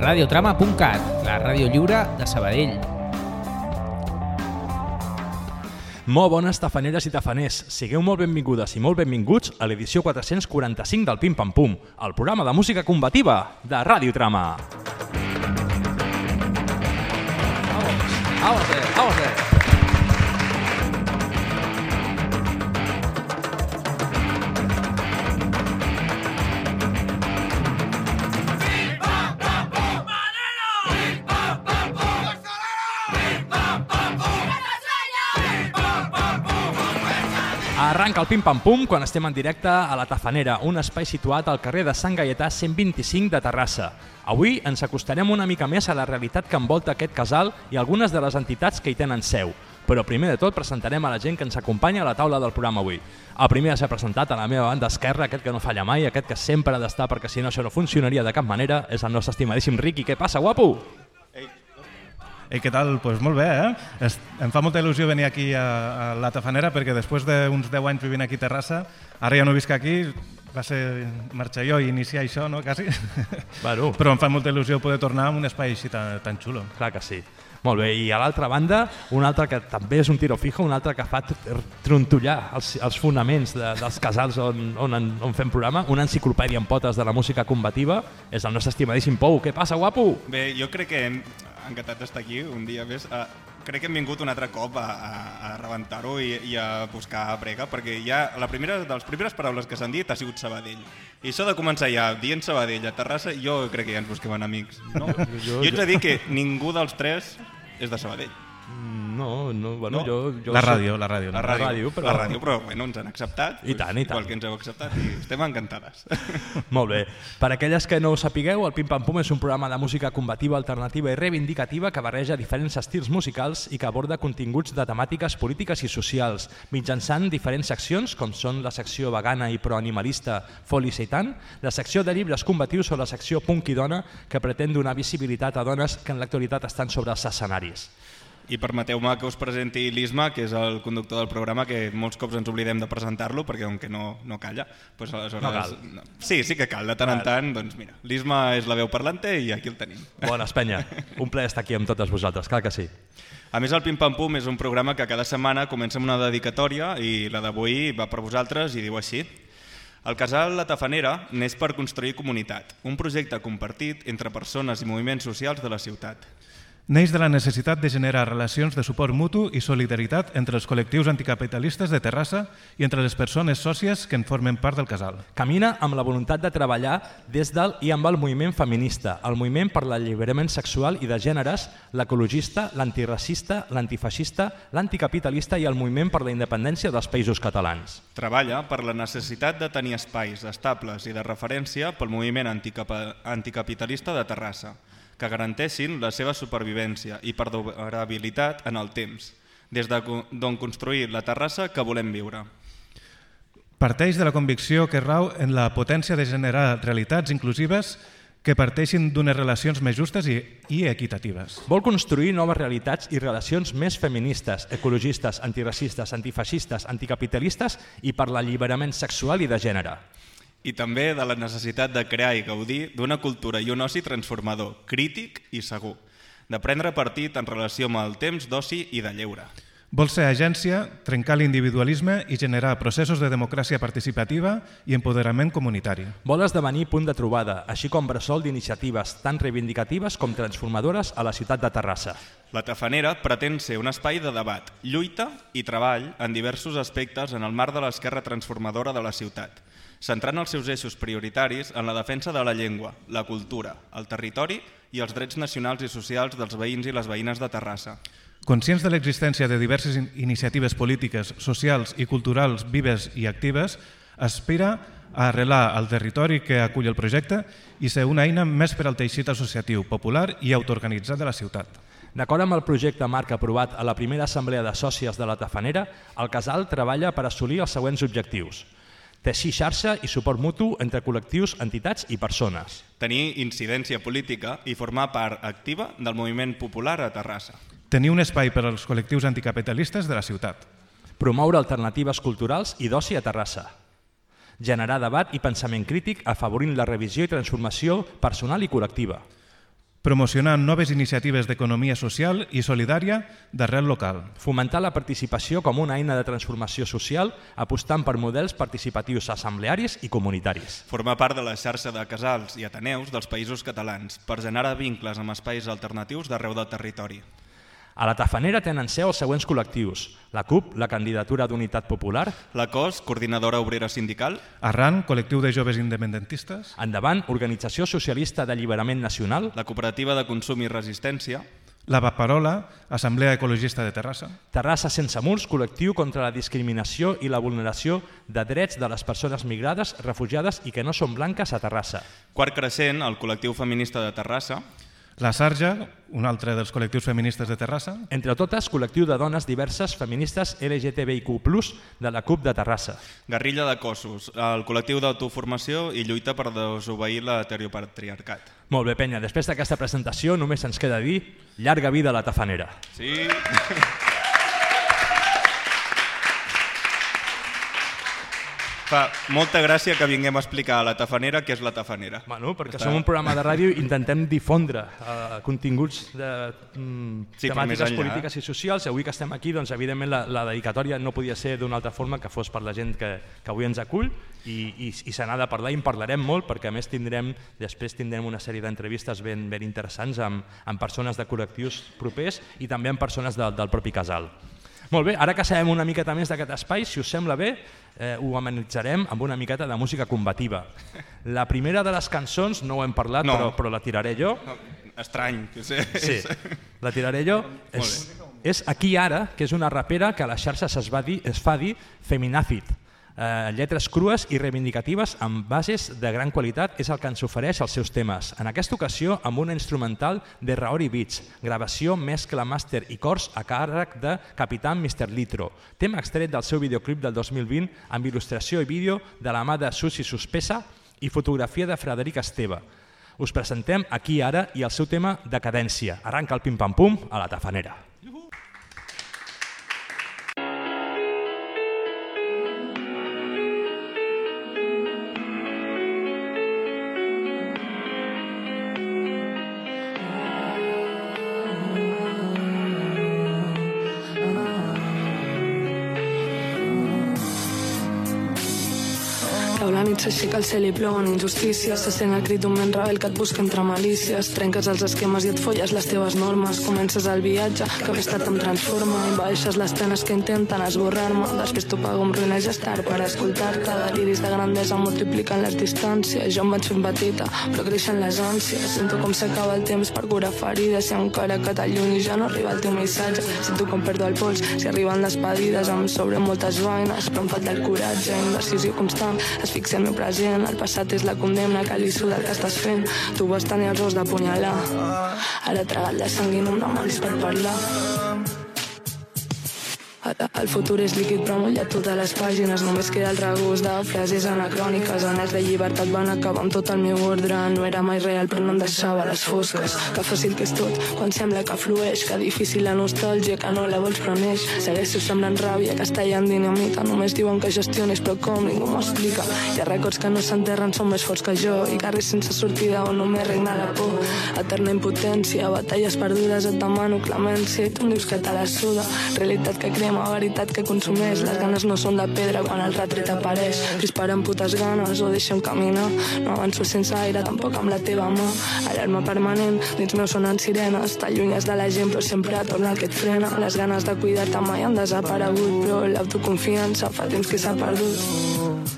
radiotrama.cat, la ràdio lliure de Sabadell. Molt bones tafaneres i tafaners, sigueu molt benvingudes i molt benvinguts a l'edició 445 del Pim Pam Pum, el programa de música combativa de Radiotrama. Vamos. Arranca el Pim Pam Pum quan estem en directe a La Tafanera, un espai situat al carrer de Sant Gaietà 125 de Terrassa. Avui ens acostarem una mica més a la realitat que envolta aquest casal i algunes de les entitats que hi tenen seu. Però primer de tot presentarem a la gent que ens acompanya a la taula del programa avui. El primer a ser presentat a la meva banda esquerra, aquest que no falla mai, aquest que sempre ha d'estar perquè si no això no funcionaria de cap manera, és el nostre estimadíssim Riqui. Què passa, guapo? Ei, què tal? Doncs molt bé, eh? Em fa molta il·lusió venir aquí a La Tafanera perquè després d'uns 10 anys vivint aquí a Terrassa, ara ja no visc aquí, va ser marxar jo i iniciar això, no? Quasi. Bueno. Però em fa molta il·lusió poder tornar a un espai així tan xulo. Clar que sí. Molt bé, i a l'altra banda, un altre que també és un tiro fijo, un altre que fa trontollar els fonaments dels casals on fem programa, una enciclopèdia en potes de la música combativa, és el nostre estimadíssim Pou. Què passa, guapo? Bé, jo crec que hem encantat d'estar aquí un dia més. Crec que hem vingut un altre cop a rebentar-ho i a buscar brega, perquè ja de les primeres paraules que s'han dit ha sigut Sabadell. I això de començar ja dient Sabadell a Terrassa, jo crec que ja ens busquem enemics. No? Jo haig de dir que ningú dels tres és de Sabadell. No, bueno, no. Jo La ràdio, però bueno, ens han acceptat. I tant. Igual que ens heu acceptat i estem encantades. Molt bé. Per aquelles que no ho sapigueu, el Pim Pam Pum és un programa de música combativa, alternativa i reivindicativa que barreja diferents estils musicals i que aborda continguts de temàtiques polítiques i socials, mitjançant diferents seccions, com són la secció vegana i proanimalista Foli Seitan, la secció de llibres combatius o la secció Punk i Dona, que pretén donar visibilitat a dones que en l'actualitat estan sobre els escenaris. I permeteu-me que us presenti l'Isma, que és el conductor del programa, que molts cops ens oblidem de presentar-lo, perquè com que no calla, doncs aleshores... No cal. Sí que cal, de tant en tant, doncs mira, l'Isma és la veu parlante i aquí el tenim. Bones, penya. Un plaer estar aquí amb totes vosaltres, clar que sí. A més, el Pim Pam Pum és un programa que cada setmana comença amb una dedicatòria i la d'avui va per vosaltres i diu així. El casal La Tafanera neix per construir comunitat, un projecte compartit entre persones i moviments socials de la ciutat. Neix de la necessitat de generar relacions de suport mutu i solidaritat entre els col·lectius anticapitalistes de Terrassa i entre les persones sòcies que en formen part del casal. Camina amb la voluntat de treballar des del i amb el moviment feminista, el moviment per l'alliberament sexual i de gèneres, l'ecologista, l'antiracista, l'antifeixista, l'anticapitalista i el moviment per la independència dels països catalans. Treballa per la necessitat de tenir espais estables i de referència pel moviment anticapitalista de Terrassa, que garanteixin la seva supervivència i perdurabilitat en el temps, des d'on construir la Terrassa que volem viure. Parteix de la convicció que rau en la potència de generar realitats inclusives que parteixin d'unes relacions més justes i equitatives. Vol construir noves realitats i relacions més feministes, ecologistes, antiracistes, antifeixistes, anticapitalistes i per l'alliberament sexual i de gènere. I també de la necessitat de crear i gaudir d'una cultura i un oci transformador, crític i segur, de prendre partit en relació amb el temps d'oci i de lleure. Vol ser agència, trencar l'individualisme i generar processos de democràcia participativa i empoderament comunitari. Vol esdevenir punt de trobada, així com bressol d'iniciatives tan reivindicatives com transformadores a la ciutat de Terrassa. La Tafanera pretén ser un espai de debat, lluita i treball en diversos aspectes en el marc de l'esquerra transformadora de la ciutat, centrant els seus eixos prioritaris en la defensa de la llengua, la cultura, el territori i els drets nacionals i socials dels veïns i les veïnes de Terrassa. Conscients de l'existència de diverses iniciatives polítiques, socials i culturals vives i actives, aspira a arrelar el territori que acull el projecte i ser una eina més per al teixit associatiu, popular i autoorganitzat de la ciutat. D'acord amb el projecte marc aprovat a la primera assemblea de sòcies de la Tafanera, el casal treballa per assolir els següents objectius: teixir xarxa i suport mutu entre col·lectius, entitats i persones. Tenir incidència política i formar part activa del moviment popular a Terrassa. Tenir un espai per als col·lectius anticapitalistes de la ciutat. Promoure alternatives culturals i d'oci a Terrassa. Generar debat i pensament crític afavorint la revisió i transformació personal i col·lectiva. promocionant noves iniciatives d'economia social i solidària d'arrel local. Fomentar la participació com una eina de transformació social, apostant per models participatius assemblearis i comunitaris. Formar part de la xarxa de casals i ateneus dels països catalans per generar vincles amb espais alternatius d'arreu del territori. A la Tafanera tenen seu els següents col·lectius: la CUP, la Candidatura d'Unitat Popular; La COS, Coordinadora Obrera Sindical; Arran, col·lectiu de joves independentistes; Endavant, Organització Socialista d'Alliberament Nacional; la Cooperativa de Consum i Resistència; La Vaparola, Assemblea Ecologista de Terrassa; Terrassa Sense Murs, col·lectiu contra la discriminació i la vulneració de drets de les persones migrades, refugiades i que no són blanques a Terrassa; Quart Creixent, el col·lectiu feminista de Terrassa; La Sarja, un altre dels col·lectius feministes de Terrassa; Entre Totes, col·lectiu de dones diverses feministes LGTBIQ+, de la CUP de Terrassa; Guerrilla de Cossos, el col·lectiu d'autoformació i lluita per desobeir l'heteropatriarcat. Molt bé, penya, després d'aquesta presentació només ens queda dir llarga vida a la Tafanera. Sí. Fa molta gràcia que vinguem a explicar a la Tafanera què és la Tafanera. Bueno, perquè som un programa de ràdio i intentem difondre continguts de temàtiques polítiques i socials. Avui que estem aquí, doncs, evidentment la dedicatòria no podia ser d'una altra forma que fos per la gent que avui ens acull i se n'ha de parlar i en parlarem molt perquè a més després tindrem una sèrie d'entrevistes ben interessants amb persones de col·lectius propers i també amb persones del propi casal. Molt bé, ara que sabem una miqueta més d'aquest espai, si us sembla bé, ho amenitzarem amb una miqueta de música combativa. La primera de les cançons, no ho hem parlat, però la tiraré jo. Estrany. Sí, la tiraré jo. És Aquí Ara, que és una rapera que a les xarxes es fa dir feminàcid. Lletres crues i reivindicatives amb bases de gran qualitat és el que ens ofereix els seus temes. En aquesta ocasió amb una instrumental de Raori Beats, gravació, mescla, màster i cors a càrrec de Capitán Mr. Litro. Tema extret del seu videoclip del 2020 amb il·lustració i vídeo de la mà de Susi Suspesa i fotografia de Frederic Esteve. Us presentem Aquí Ara i el seu tema Decadència. Arranca el pim-pam-pum a la Tafanera. La nit s'aixeca el cel i plouen injustícies, se sent el crit d'un ment rebel que et busca entre malícies, trenques els esquemes i et folles les teves normes, comences el viatge que aquest estat em transforma, envaeixes les penes que intenten esborrar-me, després t'ho pago amb ruïna i gestar per escoltar-te, deliris de grandesa multipliquen les distàncies, jo em vaig fent petita però creixen les ànsies, sento com s'acaba el temps per curar ferides, si encara que t'allunyi ja no arriba el teu missatge, sento com perdo el pols, si arriben les pedides em sobren moltes vaines, però em falta el coratge, indecisió constant, fixi el meu present, el passat és la condemna que li suda el que estàs fent, tu vas tenir els ous d'apunyalar, ara tragat la sang i no em demanis per parlar. El futur és líquid però mullat totes les pàgines, només queda el regust de frases anacròniques, anells de llibertat van acabar amb tot el meu ordre, no era mai real però no em deixava les fosques, que fàcil que és tot quan sembla que flueix, que difícil la nostàlgia que no la vols però neix, segueixo semblant ràbia que està llant dinamita, només diuen que gestionis però com ningú m'ho explica, hi ha records que no s'enterren són més forts que jo, i carrers sense sortida on només regna la por, eterna impotència, batalles perdudes, et demano clemència i tu em dius que te la suda, realitat que crema, veritat que consumeix, les ganes no són de pedra quan el retret apareix, dispara amb putes ganes o deixa'm caminar, no avanço sense aire tampoc amb la teva mà, alarma permanent dins meu sonen sirenes, t'allunyes de la gent però sempre torna el que et frena, les ganes de cuidar-te mai han desaparegut, però l'autoconfiança fa temps que s'ha perdut.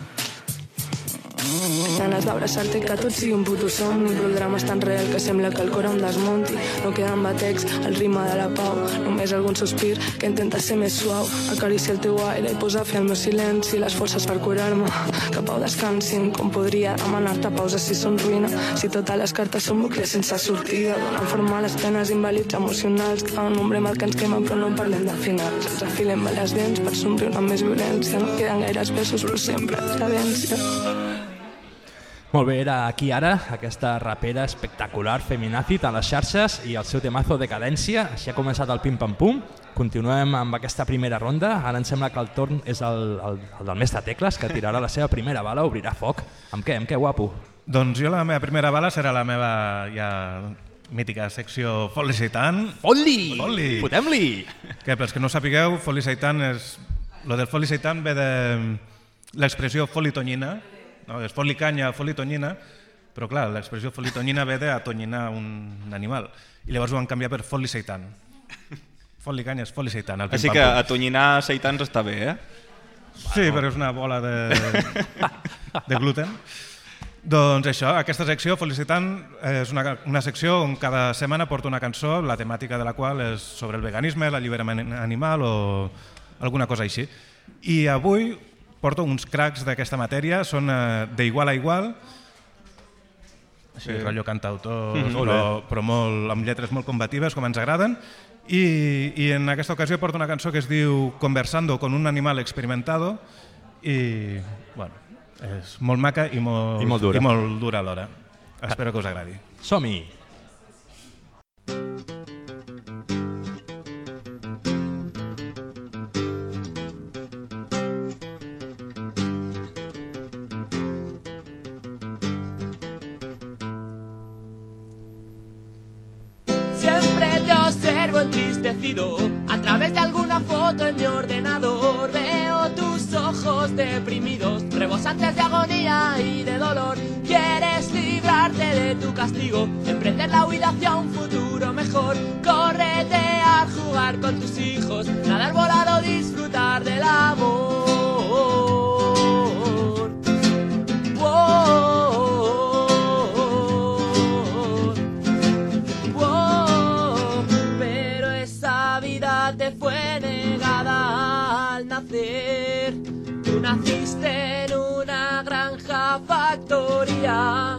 Ganes d'abraçar-te que tot sigui un puto somni, però el drama és tan real que sembla que el cor em desmonti, no queden batecs al ritme de la pau, només algun sospir que intenta ser més suau, acariciar el teu aire i posar fi al meu silenci, les forces per curar-me, que pau descansin, com podria demanar-te pausa si són ruïna, si totes les cartes són bucles sense sortida, donant forma a les penes invàlids emocionals, que fa un nombre mal que ens quema però no parlem de finals, ens afilem a les dents per somriure amb més violència, no queden gaires besos però sempre decadència. Molt bé, era Aquí Ara, aquesta rapera espectacular, feminàcid, a les xarxes i el seu temazo Decadència. Així ha començat el pim-pam-pum. Continuem amb aquesta primera ronda. Ara em sembla que el torn és el del mestre Tecles, que tirarà la seva primera bala, obrirà foc. Amb què, guapo? Doncs jo la meva primera bala serà la mítica secció Fot-li Seitan. Fot-li! Fot-li! Fotem-li! Que pels que no sapigueu, Fot-li Seitan és... Lo del Fot-li Seitan ve de l'expressió fot-li tonyina, no? És fot-li canya, fot-li tonyina, però clar, l'expressió fot-li tonyina ve d'atonyinar un animal. I llavors ho van canviar per Fot-li Seitan. Fot-li canya és Fot-li Seitan. Així que atonyinar seitans està bé, eh? Sí, però és una bola de gluten. Doncs això, aquesta secció, Fot-li Seitan, és una secció on cada setmana porta una cançó, la temàtica de la qual és sobre el veganisme, l'alliberament animal o alguna cosa així. I avui porto uns cracs d'aquesta matèria, són d'Igual a Igual, així, rotllo cantautor, però amb lletres molt combatives, com ens agraden, i en aquesta ocasió porto una cançó que es diu Conversando con un animal experimentado, i bueno, és molt maca i molt dura alhora. Espero que us agradi. Som-hi! Siempre te observo entristecido a través de alguna foto en mi ordenador. Veo tus ojos deprimidos, rebosantes de agonía y de dolor. Quieres librarte de tu castigo, emprender la huida hacia un futuro mejor. Corretear, jugar con tus hijos, nadar volado, disfrutar del amor. Pero esa vida te fue negada al nacer. Tú naciste en una granja factoría.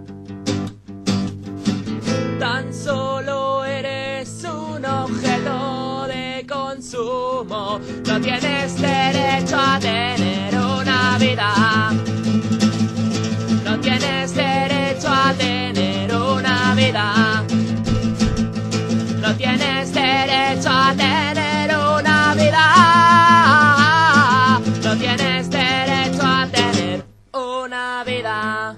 Tan solo eres un objeto de consumo. No tienes derecho a tener una vida. No tienes derecho a tener una vida. No tienes derecho a tener una vida. No tienes derecho a tener una vida.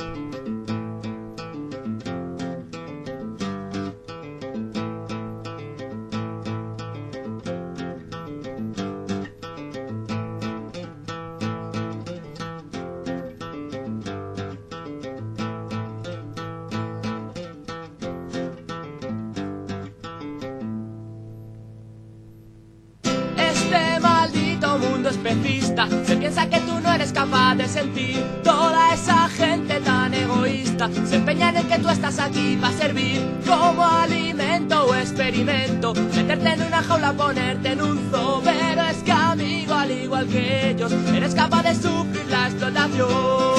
Especista, se piensa que tú no eres capaz de sentir. Toda esa gente tan egoísta se empeña en que tú estás aquí para servir como alimento o experimento, meterte en una jaula, ponerte en un zoo. Pero es que, amigo, al igual que ellos, eres capaz de sufrir la explotación.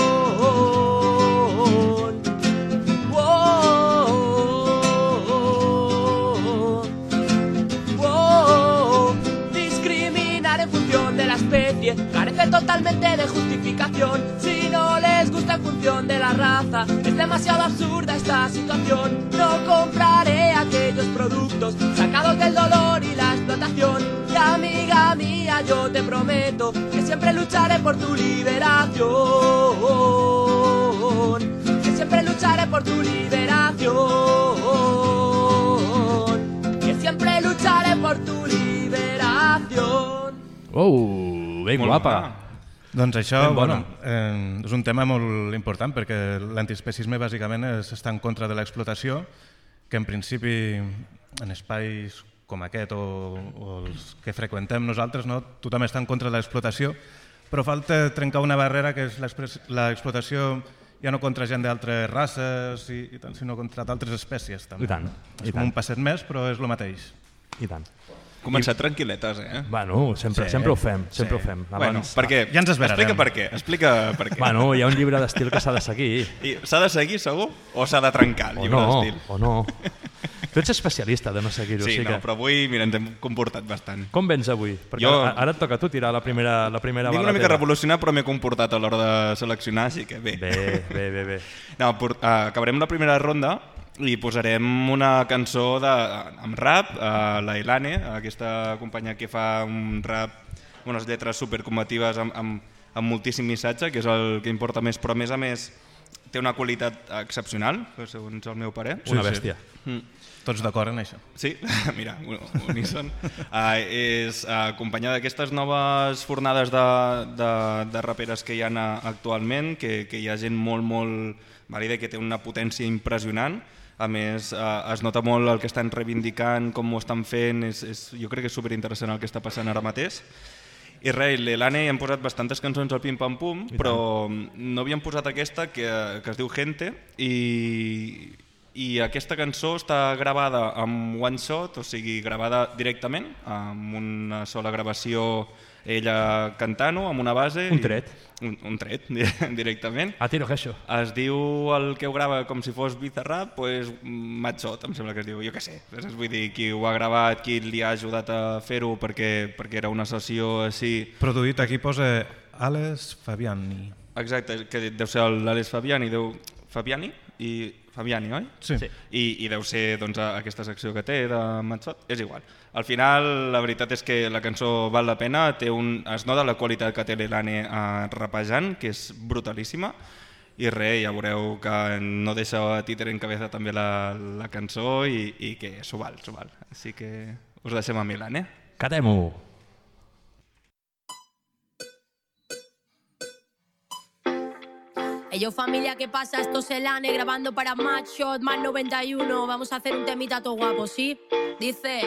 Discriminar en función de la especie carece totalmente de justificación. Si no les gusta en función de la raza, es demasiado absurda esta situación. No compraré aquellos productos sacados del dolor y la explotación. Y amiga mía, yo te prometo que siempre lucharé por tu liberación. Que siempre lucharé por tu liberación. Que siempre lucharé por tu liberación. Ben guapa. Doncs això és un tema molt important perquè l'antiespecisme bàsicament està en contra de l'explotació, que en principi en espais com aquest o els que freqüentem nosaltres, tothom està en contra de l'explotació, però falta trencar una barrera que és l'explotació ja no contra gent d'altres races, sinó contra d'altres espècies. I tant. És com un passet més, però és el mateix. I tant. Començat tranquil·letes, eh? Bueno, sempre ho fem, sempre ho fem. Bueno, per què? Ja ens esperarem. Explica per què. Bueno, hi ha un llibre d'estil que s'ha de seguir. S'ha de seguir, segur? O s'ha de trencar el llibre d'estil? O no. Tu ets especialista de no seguir-ho. Sí, però avui, mira, ens hem comportat bastant. Com vens avui? Perquè ara et toca a tu tirar la primera bala. Vinc una mica revolucionat, però m'he comportat a l'hora de seleccionar, així que bé. Bé. No, acabarem la primera ronda i posarem una cançó amb rap, la Ilane, aquesta companya que fa un rap, unes lletres supercombatives amb moltíssim missatge, que és el que importa més, però a més té una qualitat excepcional, segons el meu parer. Una bèstia. Tots d'acord en això? Sí, mira, uníson. És acompanyada d'aquestes noves fornades de raperes que hi ha actualment, que hi ha gent molt vàlida i que té una potència impressionant. A més, es nota molt el que estan reivindicant, com ho estan fent, jo crec que és superinteressant el que està passant ara mateix. I res, l'Elane hem posat bastantes cançons al Pim Pam Pum, però no havíem posat aquesta que es diu Gente, i aquesta cançó està gravada amb one shot, o sigui, gravada directament, amb una sola gravació, ella cantant-ho, amb una base... Un tret. Un tret, directament. A tiro, això. Es diu el que ho grava com si fos Bizarrap, doncs Matshot, em sembla que es diu, jo què sé. Vull dir, qui ho ha gravat, qui li ha ajudat a fer-ho perquè era una sessió així... Produït, aquí posa Alex Fabiani. Exacte, que deu ser l'Alex Fabiani, Fabiani, oi? Sí. I deu ser aquesta secció que té de Matshot, és igual. Al final, la veritat és que la cançó val la pena, es nota la qualitat que té l'Elane rapejant, que és brutalíssima, i res, ja veureu que no deixa títer en cabeza també la cançó i que s'ho val. Així que us deixem amb l'Elane. Catem-ho! Hey yo familia, ¿qué pasa? Esto es Elane grabando para Matshot, más 91. Vamos a hacer un temita todo guapo, ¿sí? Dice,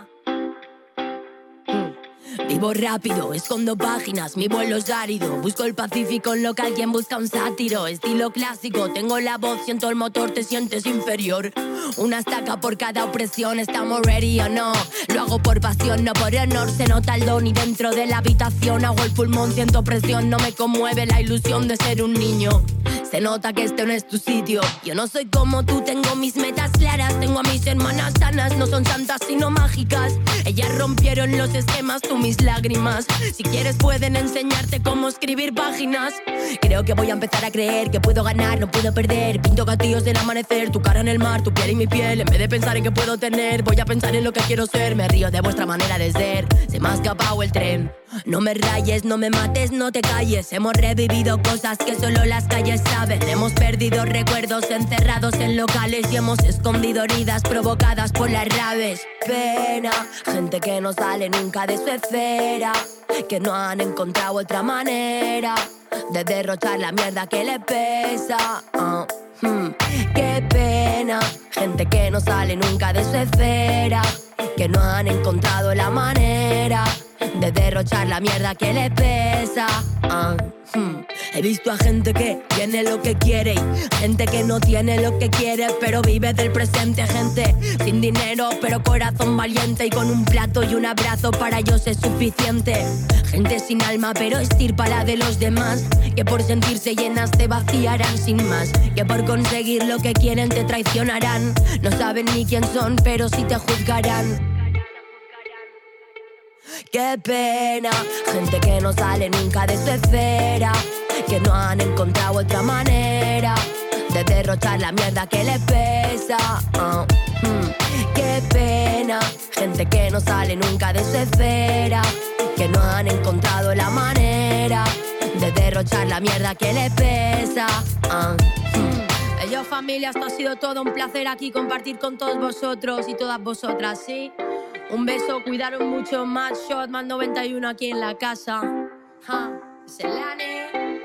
Vivo rápido, escondo páginas, mi vuelo es árido. Busco el Pacífico en lo que alguien busca un sátiro. Estilo clásico, tengo la voz, siento el motor, te sientes inferior. Una estaca por cada opresión, ¿estamos ready o no? Lo hago por pasión, no por honor. Se nota el don y dentro de la habitación hago el pulmón, siento presión. No me conmueve la ilusión de ser un niño. Se nota que este no es tu sitio. Yo no soy como tú, tengo mis metas claras. Tengo a mis hermanas sanas, no son santas sino mágicas. Ellas rompieron los esquemas, tú mis lágrimas. Si quieres pueden enseñarte cómo escribir páginas. Creo que voy a empezar a creer que puedo ganar, no puedo perder. Pinto gatillos del amanecer, tu cara en el mar, tu piel y mi piel. En vez de pensar en qué puedo tener, voy a pensar en lo que quiero ser. Me río de vuestra manera de ser, se me ha escapado el tren. No me rayes, no me mates, no te calles. Hemos revivido cosas que solo las calles saben. Hemos perdido recuerdos encerrados en locales y hemos escondido heridas provocadas por las raves. Pena, gente que no sale nunca de su esfera, que no han encontrado otra manera de derrochar la mierda que le pesa. Qué pena, gente que no sale nunca de su esfera, que no han encontrado la manera de derrochar la mierda que le pesa. He visto a gente que tiene lo que quiere y gente que no tiene lo que quiere, pero vive del presente. Gente sin dinero pero corazón valiente, y con un plato y un abrazo para ellos es suficiente. Gente sin alma pero estirpa la de los demás, que por sentirse llenas te vaciarán sin más, que por conseguir lo que quieren te traicionarán. No saben ni quién son pero sí te juzgarán. Qué pena, gente que no sale nunca de su esfera, que no han encontrado otra manera de derrochar la mierda que le pesa. Qué pena, gente que no sale nunca de su esfera, que no han encontrado la manera de derrochar la mierda que le pesa. Yo familia, esto ha sido todo un placer aquí compartir con todos vosotros y todas vosotras, ¿sí? Un beso, cuidaros mucho, Matshot, más 91 aquí en la casa. Es Elane.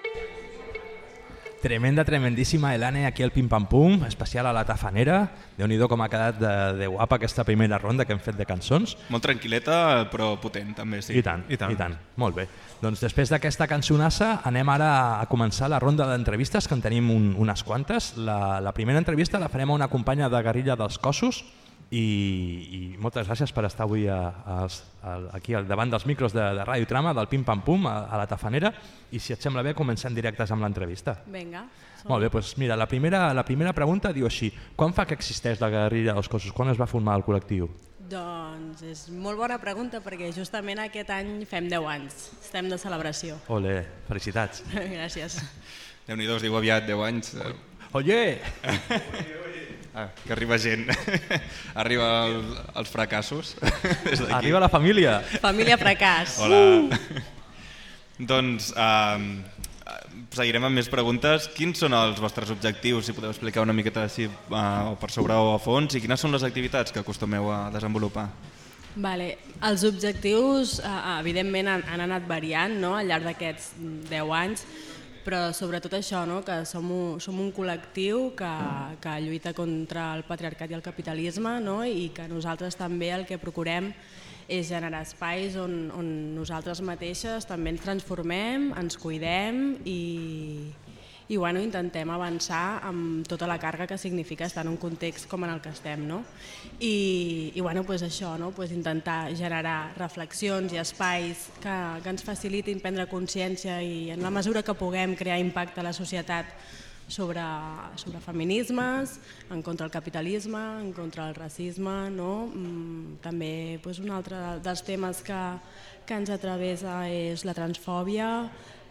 Tremendíssima Elane aquí al Pim Pam Pum, especial a la Tafanera. Déu-n'hi-do com ha quedat de guapa aquesta primera ronda que hem fet de cançons. Molt tranquil·leta, però potent, també, sí. I tant. Molt bé. Doncs després d'aquesta cançonassa anem ara a començar la ronda d'entrevistes, que en tenim unes quantes. La primera entrevista la farem a una companya de Guerrilla dels Cossos, i moltes gràcies per estar avui aquí davant dels micros de Ràdio Trama, del Pim Pam Pum, a la Tafanera, i si et sembla bé comencem directes amb l'entrevista. Vinga. Molt bé, doncs mira, la primera pregunta diu així: quan fa que existeix la Guerrilla dels Cossos? Quan es va formar el col·lectiu? Doncs és molt bona pregunta perquè justament aquest any fem 10 anys, estem de celebració. Ole, felicitats. Gràcies. Déu-n'hi-do, es diu aviat 10 anys. Oye! Que arriba gent, arriba els fracassos. Arriba la família. Família fracàs. Hola. Doncs, seguirem amb més preguntes. Quins són els vostres objectius, si podeu explicar una miqueta així per sobre o a fons, i quines són les activitats que acostumeu a desenvolupar? Vale. Els objectius, evidentment, han anat variant, no?, al llarg d'aquests 10 anys, però sobretot això, no?, que som un col·lectiu que lluita contra el patriarcat i el capitalisme, no?, i que nosaltres també el que procurem és generar espais on nosaltres mateixes també ens transformem, ens cuidem i intentem avançar amb tota la càrrega que significa estar en un context com en el que estem. I això, intentar generar reflexions i espais que ens facilitin prendre consciència i en la mesura que puguem crear impacte a la societat sobre feminismes, en contra del capitalisme, en contra del racisme. També un altre dels temes que ens atravessa és la transfòbia.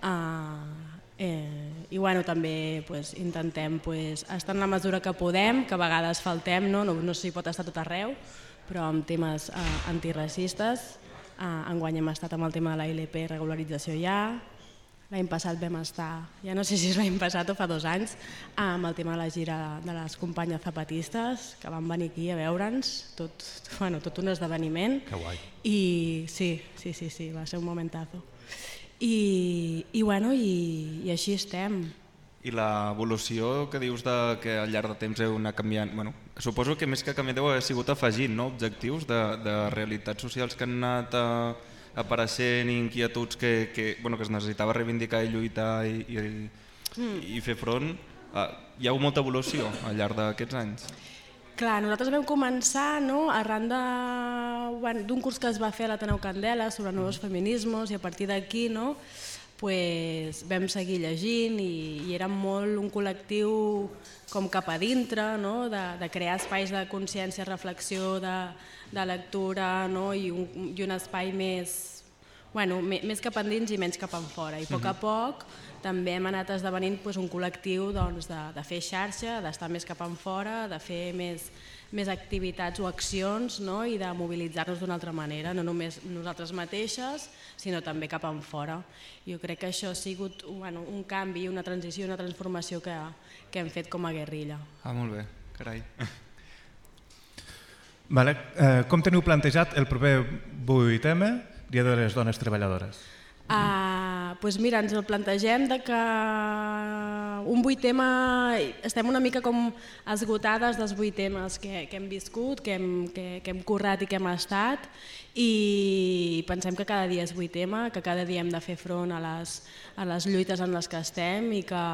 També intentem estar en la mesura que podem, que a vegades faltem, no s'hi pot estar tot arreu, però amb temes antiracistes. Enguany hem estat amb el tema de la ILP, regularització ja. L'any passat vam estar, ja no sé si és l'any passat o fa 2 anys, amb el tema de la gira de les companyes zapatistes, que van venir aquí a veure'ns, tot un esdeveniment. Que guai. I sí, va ser un momentazo. I així estem. I l'evolució que dius que al llarg de temps heu anat canviant, suposo que més que canviar deu haver sigut afegint objectius de realitats socials que han anat apareixent, inquietuds que es necessitava reivindicar i lluitar i fer front. Hi ha hagut molta evolució al llarg d'aquests anys? Clar, nosaltres vam començar arran d'un curs que es va fer a l'Ateneu Candela sobre nous feminismes i a partir d'aquí vam seguir llegint i era molt un col·lectiu com cap a dintre, de crear espais de consciència, reflexió, de lectura i un espai més cap endins i menys cap enfora. I a poc també hem anat esdevenint un col·lectiu de fer xarxa, d'estar més cap enfora, de fer més activitats o accions i de mobilitzar-nos d'una altra manera, no només nosaltres mateixes, sinó també cap enfora. Jo crec que això ha sigut un canvi, una transició, una transformació que hem fet com a guerrilla. Molt bé, carai. Com teniu plantejat el proper 8M, Dia de les Dones Treballadores? Mira, ens el plantegem que un 8M, estem una mica com esgotades dels 8Ms que hem viscut, que hem currat i que hem estat, i pensem que cada dia és 8M, que cada dia hem de fer front a les lluites en les que estem i que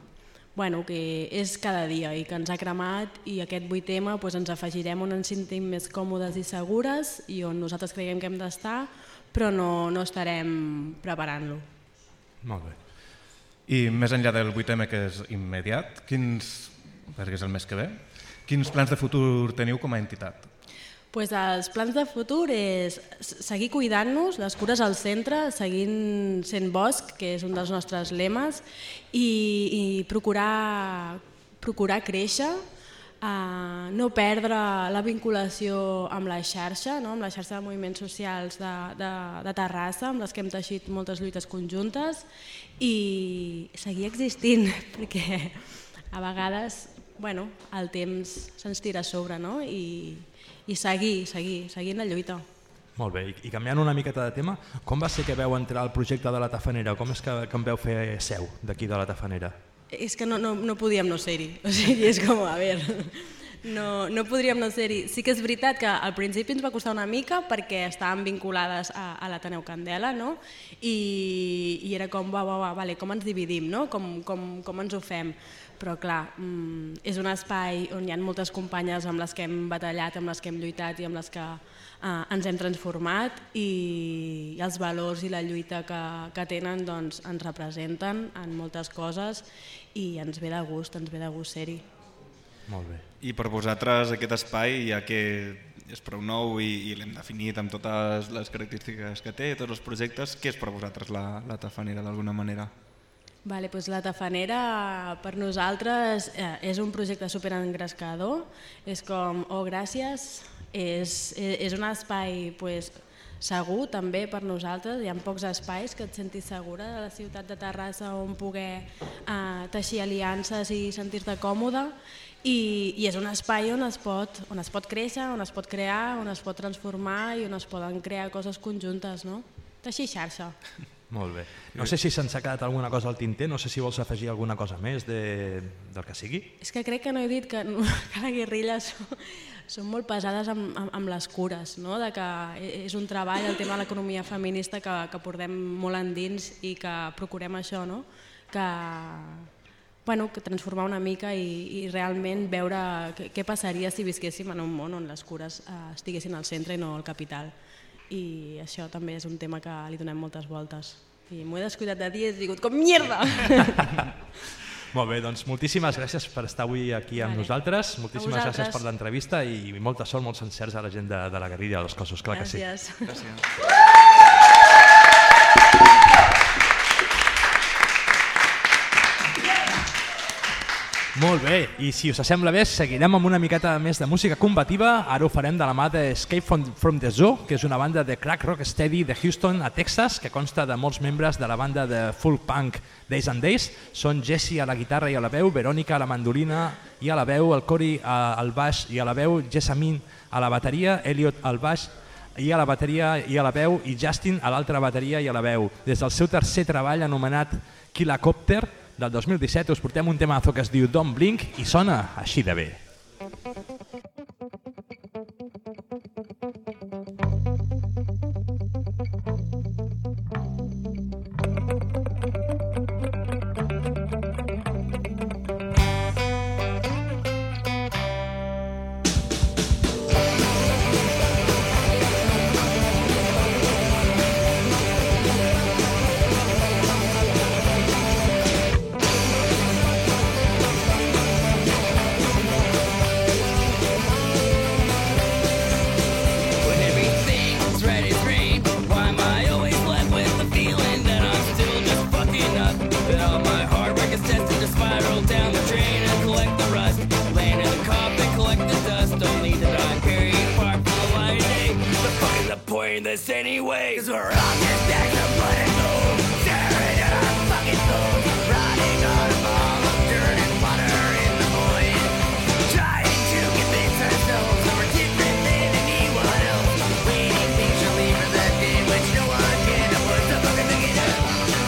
és cada dia i que ens ha cremat, i aquest 8M ens afegirem on ens sentim més còmodes i segures i on nosaltres creiem que hem d'estar, però no estarem preparant-lo. Molt bé. I més enllà del 8M, que és immediat, perquè és el mes que ve, quins plans de futur teniu com a entitat? Els plans de futur és seguir cuidant-nos, les cures al centre, seguint sent bosc, que és un dels nostres lemes, i procurar créixer, no perdre la vinculació amb la xarxa, amb la xarxa de moviments socials de Terrassa, amb les que hem teixit moltes lluites conjuntes, i seguir existint, perquè a vegades el temps se'ns tira a sobre, i seguir la lluita. Molt bé, i canviant una miqueta de tema, com va ser que vau entrar al projecte de la Tafanera? Com és que en vau fer seu d'aquí de la Tafanera? És que no podíem no ser-hi, o sigui, és com, a veure, no podríem no ser-hi. Sí que és veritat que al principi ens va costar una mica perquè estàvem vinculades a l'Ateneu Candela, i era com, com ens dividim, com ens ho fem? Però clar, és un espai on hi ha moltes companyes amb les que hem batallat, amb les que hem lluitat i amb les que ens hem transformat, i els valors i la lluita que tenen ens representen en moltes coses i ens ve de gust ser-hi. Molt bé. I per vosaltres aquest espai, ja que és prou nou i l'hem definit amb totes les característiques que té, tots els projectes, què és per vosaltres la Tafanera d'alguna manera? La Tafanera per nosaltres és un projecte superengrescador, és com, gràcies, és un espai segur també per nosaltres. Hi ha pocs espais que et sentis segura a la ciutat de Terrassa on poder teixir aliances i sentir-te còmode, i és un espai on es pot créixer, on es pot crear, on es pot transformar i on es poden crear coses conjuntes, no? Teixir xarxa. Molt bé. No sé si se'ns ha quedat alguna cosa al tinter, no sé si vols afegir alguna cosa més del que sigui. És que crec que no he dit que la guerrilla són molt pesades amb les cures, no? De que és un treball, el tema de l'economia feminista, que portem molt endins i que procurem això, no? Que transformar una mica i realment veure què passaria si visquéssim en un món on les cures estiguessin al centre i no al capital. I això també és un tema que li donem moltes voltes. I m'ho he descuidat de dir, he digut com mierda! Molt bé, doncs moltíssimes gràcies per estar avui aquí amb nosaltres, moltíssimes gràcies per l'entrevista i molta sort, molts encerts a la gent de la guerrilla dels cossos, clar que sí. Gràcies. Molt bé, i si us sembla bé, seguirem amb una miqueta més de música combativa. Ara ho farem de la mà de Escape from the Zoo, que és una banda de crack rock steady de Houston, a Texas, que consta de molts membres de la banda de folk punk Days and Days. Són Jesse a la guitarra i a la veu, Verònica a la mandolina i a la veu, el Cory al baix i a la veu, Jessamine a la bateria, Elliot al baix i a la bateria i a la veu, i Justin a l'altra bateria i a la veu. Des del seu tercer treball anomenat Killacopter del 2017 us portem un temazo que es diu Don't Blink i sona així de bé. Anyway, 'cause we're all just bags of blood and gold, staring at our fucking souls, rotting on a ball of dirt and water in the void, trying to convince ourselves that we're different than anyone else, waiting patiently for that day which no one can afford to fucking pick it up.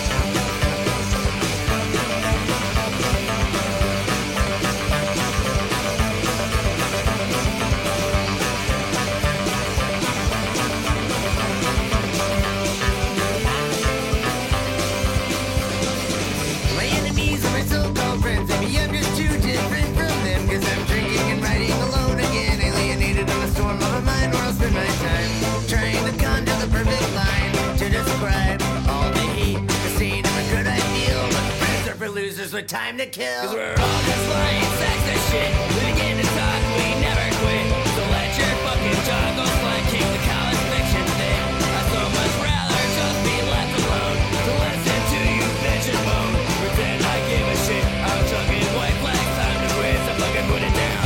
With time to kill, 'cause we're all just lying sacks of shit. We begin to talk, we never quit. So let your fucking jaw go flying, kick the college fiction thing. I'd so much rather just be left alone to listen to you bitch and moan. Pretend I give a shit. I'm chugging white flags, time to quit. So fucking put it down.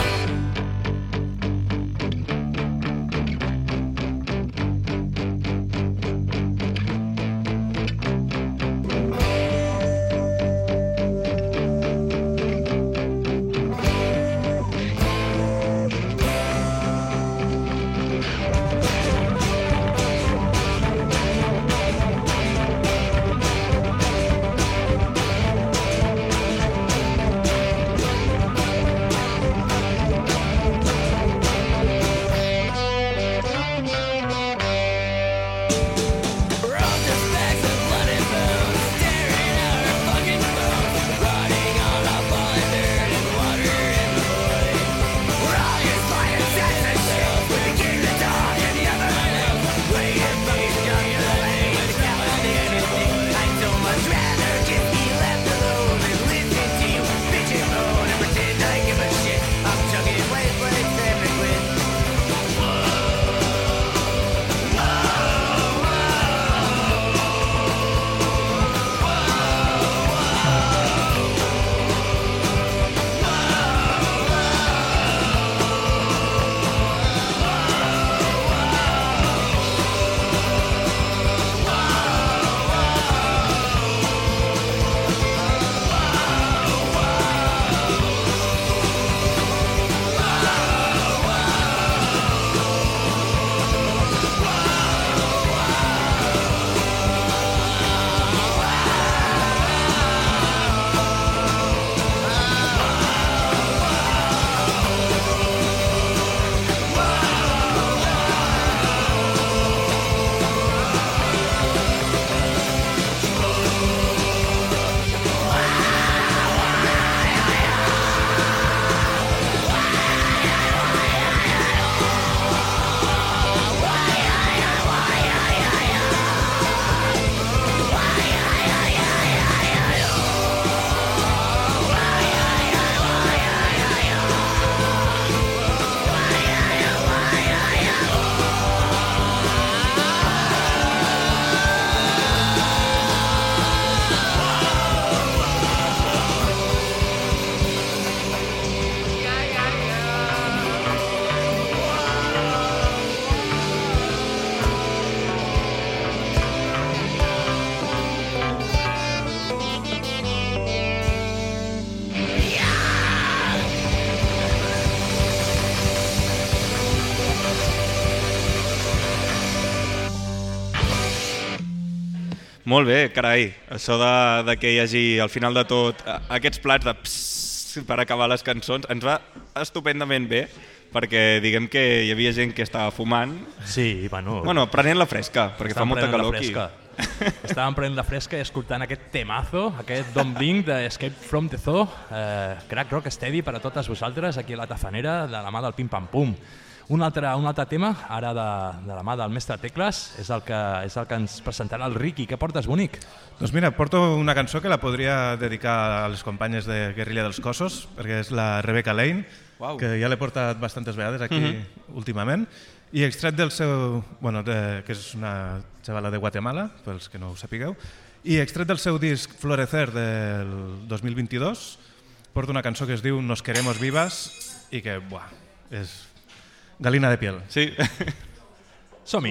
Molt bé, carai. Això de que hi hagi al final de tot aquests plats de psss per acabar les cançons ens va estupendament bé, perquè diguem que hi havia gent que estava fumant. Sí, bueno... Bueno, prenent la fresca, perquè fa molta calor aquí. Estàvem prenent la fresca i escoltant aquest temazo, aquest Don't Blink de Escape from the Zoo, crack rock steady per a totes vosaltres aquí a la Tafanera, de la mà del Pim Pam Pum. Un altre tema, ara de la mà del mestre Tecles, és el que ens presentarà el Riqui. Què portes, bonic? Doncs mira, porto una cançó que la podria dedicar a les companyes de Guerrilla dels Cossos, perquè és la Rebecca Lane, que ja l'he portat bastantes vegades aquí últimament, i extret del seu, que és una xavala de Guatemala, pels que no ho sapigueu, i extret del seu disc Florecer del 2022, porta una cançó que es diu Nos queremos vivas i que, és galina de piel. Sí. Som-hi!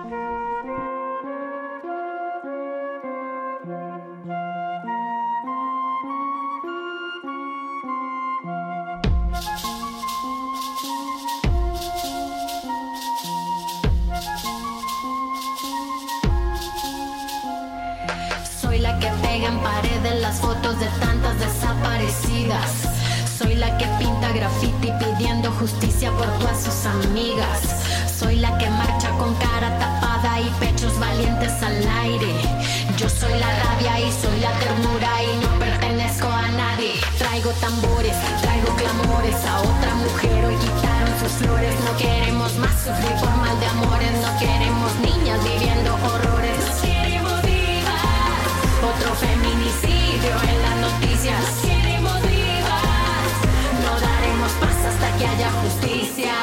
Soy la que pega en paredes las fotos de tantas desaparecidas. Soy la que pinta graffiti pidiendo justicia por todas sus amigas. Soy la que marcha con cara tapada y pechos valientes al aire. Yo soy la rabia y soy la ternura y no pertenezco a nadie. Traigo tambores, traigo clamores, a otra mujer hoy quitaron sus flores. No queremos más sufrir por mal de amores, no queremos niñas viviendo horrores. Nos queremos vivas, otro feminicidio en las noticias. Nos queremos vivas, no daremos paz hasta que haya justicia.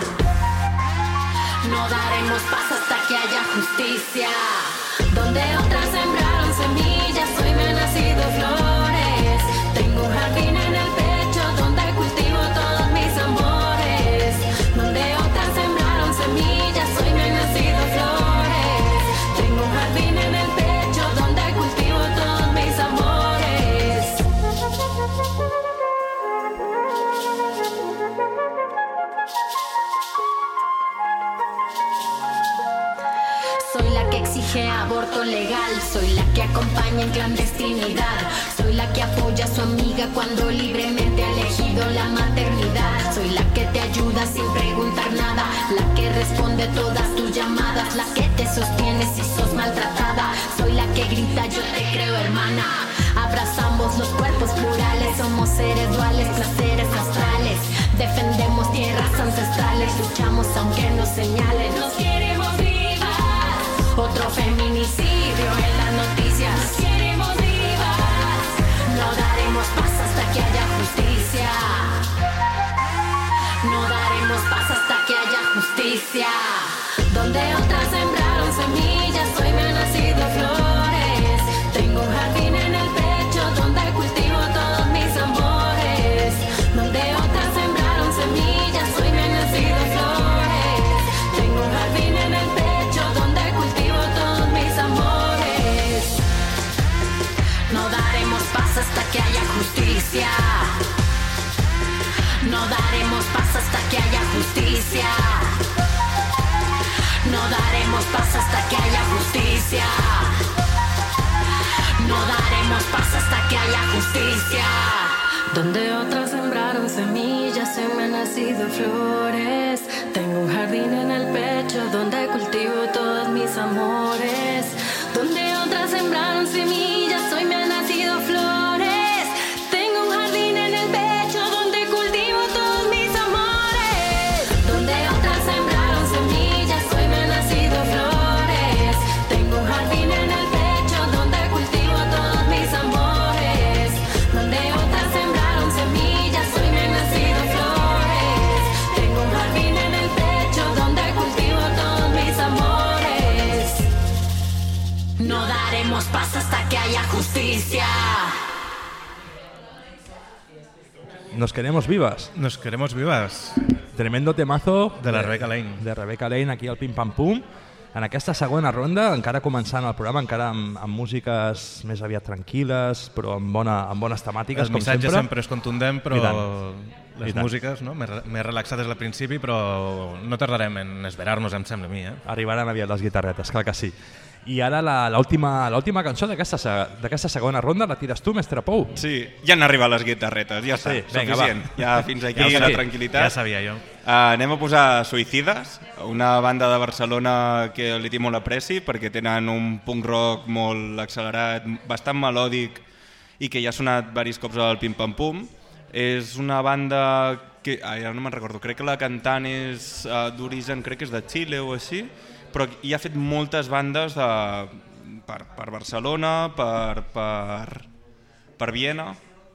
No daremos paz hasta que haya justicia. Donde otras sembraron semillas, hoy me han nacido flores. Tengo un jardín en el pecho donde cultivo todos mis amores. Donde otras sembraron semillas, hoy me han nacido flores. Tengo un jardín en el pecho donde cultivo todos mis amores. Soy la que exige aborto legal, soy la que acompaña en clandestinidad, soy la que apoya a su amiga cuando libremente ha elegido la maternidad, soy la que te ayuda sin preguntar nada, la que responde todas tus llamadas, la que te sostiene si sos maltratada, soy la que grita yo te creo hermana, abrazamos los cuerpos plurales, somos seres duales, placeres astrales, defendemos tierras ancestrales, luchamos aunque nos señalen, nos queremos vivas, otro feminicidio en las noticias, nos queremos vivas, no daremos paz hasta que haya justicia, no daremos paz hasta que haya justicia, donde otras sembraron semillas, hoy me han nacido flores, tengo un jardín en el pecho donde cultivo todos mis amores, donde otras sembraron semillas, hoy me han nacido flores, tengo un jardín en el pecho donde cultivo todos mis amores, no daremos paz hasta que haya justicia, no daremos paz hasta que haya justicia, no daremos paz hasta que haya justicia, no daremos paz hasta que haya justicia. Donde otras sembraron semillas, se me han nacido flores. Tengo un jardín en el pecho donde cultivo todos mis amores. Donde otras sembraron semillas, hoy me han nacido flores. Tengo un jardín en el pecho donde cultivo todos mis amores. Donde otras sembraron semillas, hoy me han nacido flores. Tengo un jardín en el pecho donde cultivo todos mis amores. Donde otras sembraron semillas, hoy me han nacido flores. Tengo un jardín en el pecho donde cultivo todos mis amores. No daremos paz hasta que haya justicia. Nos queremos vivas. Nos queremos vivas. Tremendo temazo de la Rebecca Lane. De Rebecca Lane aquí al Pim Pam Pum. En aquesta segona ronda, encara començant el programa, encara amb músiques més aviat tranquil·les, però amb bones temàtiques, el missatge com sempre. sempre és contundent, però les músiques, no? Més relaxades al principi, però no tardarem en esverar-nos, em sembla a mi. Arribaran aviat les guitarretes, clar que sí. I ara l'última cançó d'aquesta segona ronda la tires tu, mestre Pou? Sí, ja han arribat les guitarretes, ja està, suficient. Ja fins aquí la tranquil·litat. Ja sabia jo. Anem a posar Suïcides, una banda de Barcelona que li tinc molt apreci perquè tenen un punk rock molt accelerat, bastant melòdic i que ja ha sonat diversos cops al Pim Pam Pum. És una banda que, ara no me'n recordo, crec que la cantant és d'origen, crec que és de Xile o així, però hi ha fet moltes bandes per Barcelona, per Viena,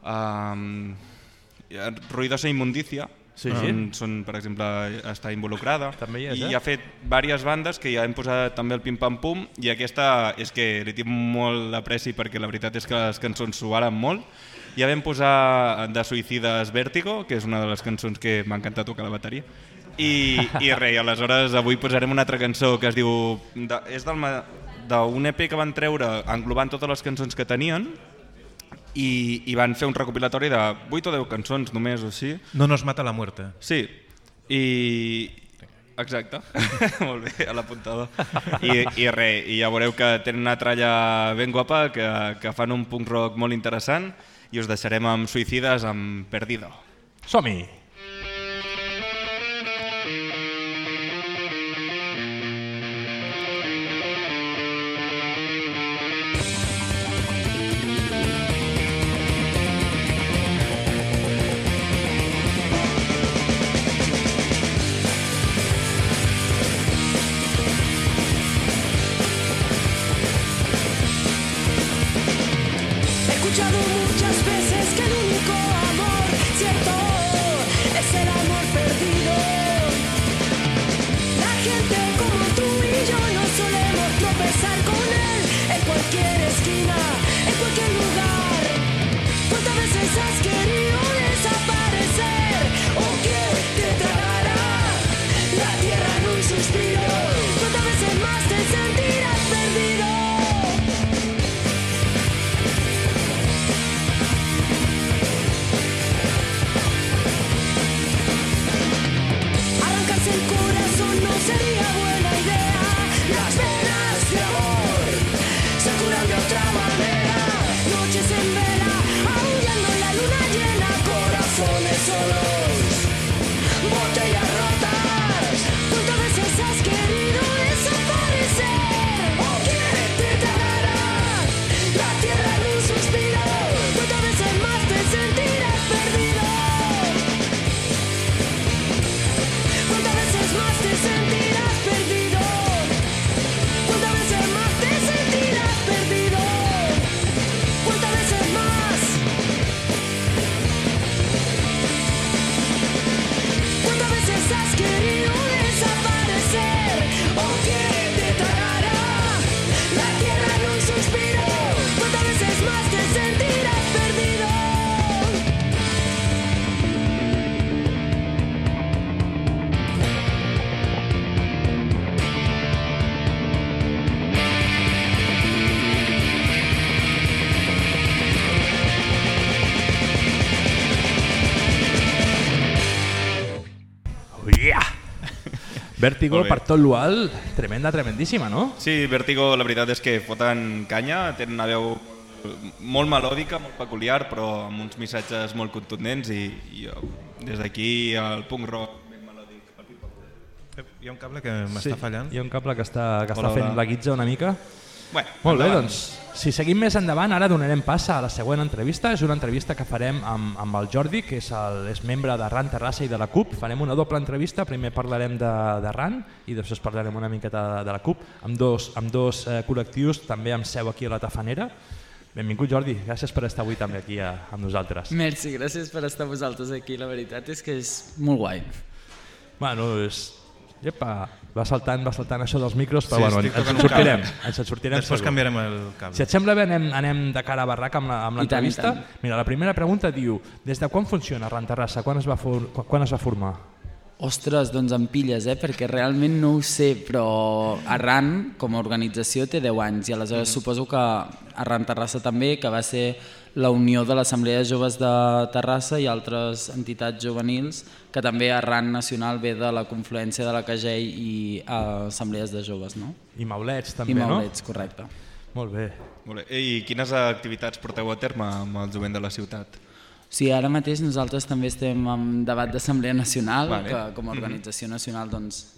Ruidosa Inmundicia, per exemple, està involucrada, i ha fet diverses bandes que ja hem posat també el Pim Pam Pum, i aquesta és que li tinc molt d'apreci perquè la veritat és que les cançons s'ho valen molt. Ja vam posar de Suïcides Vértigo, que és una de les cançons que m'ha encantat tocar la bateria, i res, aleshores avui posarem una altra cançó que es diu, és d'un EP que van treure englobant totes les cançons que tenien i van fer un recopilatori de 8 o 10 cançons només o així. No nos mata la muerte. Sí, i exacte, molt bé, a l'apuntador. I res, i ja veureu que tenen una tralla ben guapa, que fan un punk rock molt interessant, i us deixarem amb Suïcides, amb Perdido. Som-hi! Muchas veces que el único amor cierto es el amor perdido. La gente como tú y yo no solemos tropezar con él en cualquier esquina, en cualquier lugar. ¿Cuántas veces has querido desaparecer? ¿O quién te tragará la tierra en un suspiro? ¿Cuántas veces más te sentirás perdido? El corazón no sería buena idea. Las penas de amor se curan de otra manera. Noches en vela, aullando la luna llena. Corazones solos, botellas rotas. ¿Cuántas veces has querido desaparecer? ¿O quién te tragará la tierra en un suspiro? ¿Cuántas veces más te sentirás perdido? ¿Cuántas veces más te sentirás perdido? ¿Cuántas veces más te sentirás perdido? ¿Cuántas veces más? ¿Cuántas veces has querido desaparecer? ¿O quién te tragará la tierra en un suspiro? ¿Cuántas veces más te sentirás perdido? Vértigo per tot l'UAL, tremendíssima, no? Sí, Vértigo la veritat és que foten canya, tenen una veu molt melòdica, molt peculiar, però amb uns missatges molt contundents i des d'aquí el punk rock ben melòdic. Hi ha un cable que m'està fallant. Hi ha un cable que està fent la guitza una mica. Bueno, molt bé, doncs, si seguim més endavant, ara donarem pas a la següent entrevista. És una entrevista que farem amb el Jordi, que és membre de RAN Terrassa i de la CUP. Farem una doble entrevista, primer parlarem de RAN i després parlarem una miqueta de la CUP, amb dos col·lectius, també amb seu aquí a la Tafanera. Benvingut, Jordi, gràcies per estar avui també aquí amb nosaltres. Merci, gràcies per estar vosaltres aquí, la veritat és que és molt guai. Bueno, va saltant això dels micros, però bueno, ens en sortirem. Després canviarem el cable. Si et sembla bé, anem de cara a barraca amb l'entrevista. Mira, la primera pregunta diu, des de quan funciona RAN Terrassa? Quan es va formar? Ostres, doncs em pilles, perquè realment no ho sé, però Arran com a organització té 10 anys i aleshores suposo que Arran Terrassa també, que va ser la unió de l'Assemblea de Joves de Terrassa i altres entitats juvenils, que també Arran Nacional ve de la confluència de la CAGEI i assemblees de joves, no? I Maulets també, no? I Maulets, correcte. Molt bé. I quines activitats porteu a terme amb el jovent de la ciutat? Sí, ara mateix nosaltres també estem en debat d'Assemblea Nacional, que com a organització nacional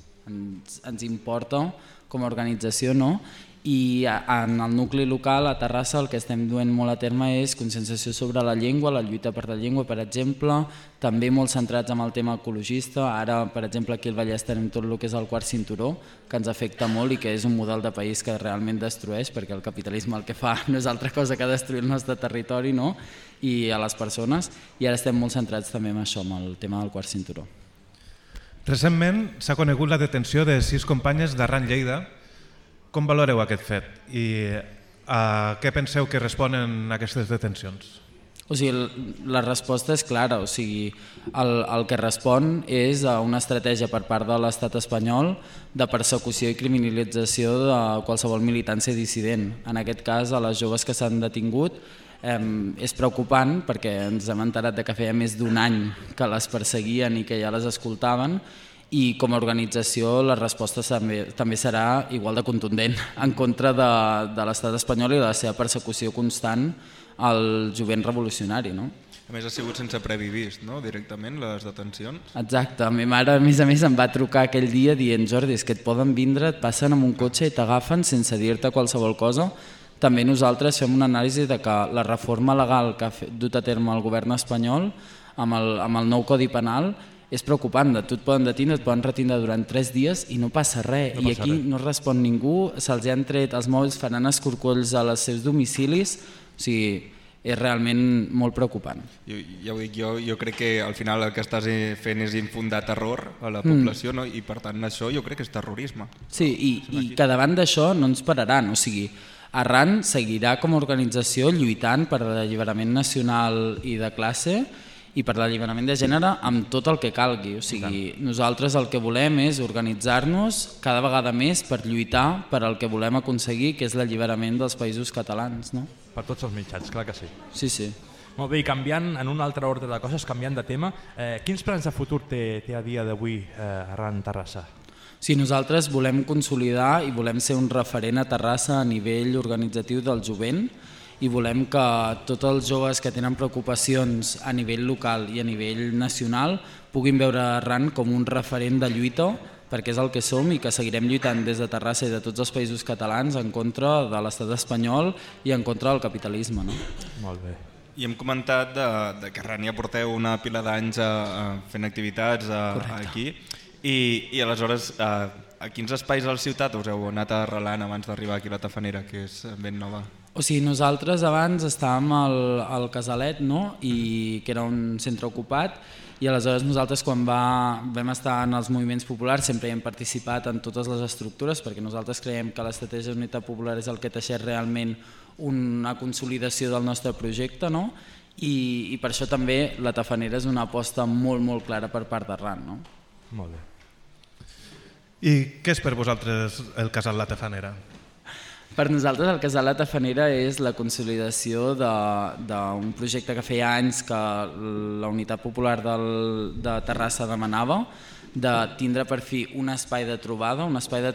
ens importa com a organització, no? I en el nucli local, a Terrassa, el que estem duent molt a terme és conscienciació sobre la llengua, la lluita per la llengua, per exemple, també molt centrats en el tema ecologista. Ara, per exemple, aquí al Vallès tenim tot el que és el quart cinturó, que ens afecta molt i que és un model de país que realment destrueix, perquè el capitalisme el que fa no és altra cosa que destruir el nostre territori, no? I a les persones, i ara estem molt centrats també en això, en el tema del quart cinturó. Recentment s'ha conegut la detenció de 6 companyes d'Arran Lleida. Com valoreu aquest fet i a què penseu que responen aquestes detencions? O sigui, la resposta és clara, o sigui, el que respon és a una estratègia per part de l'estat espanyol de persecució i criminalització de qualsevol militància dissident. En aquest cas, a les joves que s'han detingut, és preocupant perquè ens hem enterat que feia més d'un any que les perseguien i que ja les escoltaven, i com a organització la resposta també serà igual de contundent en contra de l'estat espanyol i de la seva persecució constant al jovent revolucionari, no? A més, ha sigut sense previ vist, no?, directament, les detencions. Exacte, a mi mare, a més, em va trucar aquell dia dient: Jordi, és que et poden vindre, et passen amb un cotxe i t'agafen sense dir-te qualsevol cosa. També nosaltres fem una anàlisi de que la reforma legal que ha dut a terme el govern espanyol amb el nou Codi Penal és preocupant. Tu et poden detenir, et poden retindre durant 3 dies i no passa res. I aquí no respon ningú, se'ls han tret els mòbils, faran escorcolls a els seus domicilis, o sigui, és realment molt preocupant. Ja ho dic, jo crec que al final el que estàs fent és infundar terror a la població, no? I per tant això jo crec que és terrorisme. Sí, i que davant d'això no ens pararan, o sigui, Arran seguirà com a organització lluitant per l'alliberament nacional i de classe i per l'alliberament de gènere amb tot el que calgui. O sigui, nosaltres el que volem és organitzar-nos cada vegada més per lluitar per al que volem aconseguir, que és l'alliberament dels països catalans, no? Per tots els mitjans, clar que sí. Sí, sí. Molt bé, i canviant en un altre ordre de coses, canviant de tema, quins plans de futur té a dia d'avui Arran Terrassa? Sí, nosaltres volem consolidar i volem ser un referent a Terrassa a nivell organitzatiu del jovent i volem que tots els joves que tenen preocupacions a nivell local i a nivell nacional puguin veure Arran com un referent de lluita, perquè és el que som i que seguirem lluitant des de Terrassa i de tots els països catalans en contra de l'estat espanyol i en contra del capitalisme, no? Molt bé. I hem comentat que Arran ja porteu una pila d'anys fent activitats aquí i aleshores a quins espais de la ciutat us heu anat arrelant abans d'arribar aquí a la Tafanera, que és ben nova? O sigui, nosaltres abans estàvem al Casalet, no?, i que era un centre ocupat, i aleshores nosaltres quan vam estar en els moviments populars sempre hi hem participat en totes les estructures perquè nosaltres creiem que l'estratègia d'unitat popular és el que teixeix realment una consolidació del nostre projecte, no? I per això també la Tafanera és una aposta molt, molt clara per part d'Arran, no? Molt bé. I què és per vosaltres el Casal La Tafanera? Per nosaltres el Casal La Tafanera és la consolidació d'un projecte que feia anys que la Unitat Popular de Terrassa demanava, de tindre per fi un espai de trobada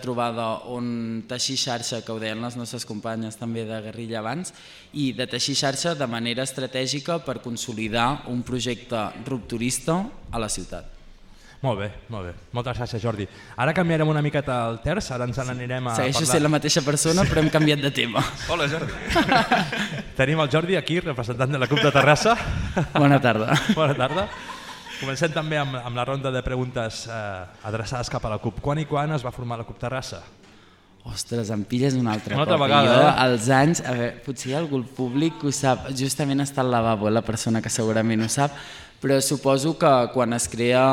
on teixir xarxa, que ho deien les nostres companyes també de guerrilla abans, i de teixir xarxa de manera estratègica per consolidar un projecte rupturista a la ciutat. Molt bé, molt bé. Moltes gràcies, Jordi. Ara canviarem una miqueta el terç, ara ens n'anirem a Segueixo sent la mateixa persona, però hem canviat de tema. Hola, Jordi. Tenim el Jordi aquí, representant de la CUP de Terrassa. Bona tarda. Bona tarda. Comencem també amb la ronda de preguntes adreçades cap a la CUP. Quan i quan es va formar la CUP Terrassa? Ostres, em pilles una altra cop. Vegada, als anys, a veure, potser hi ha algú públic que ho sap, justament està al lavabo, la persona que segurament ho sap, però suposo que quan es crea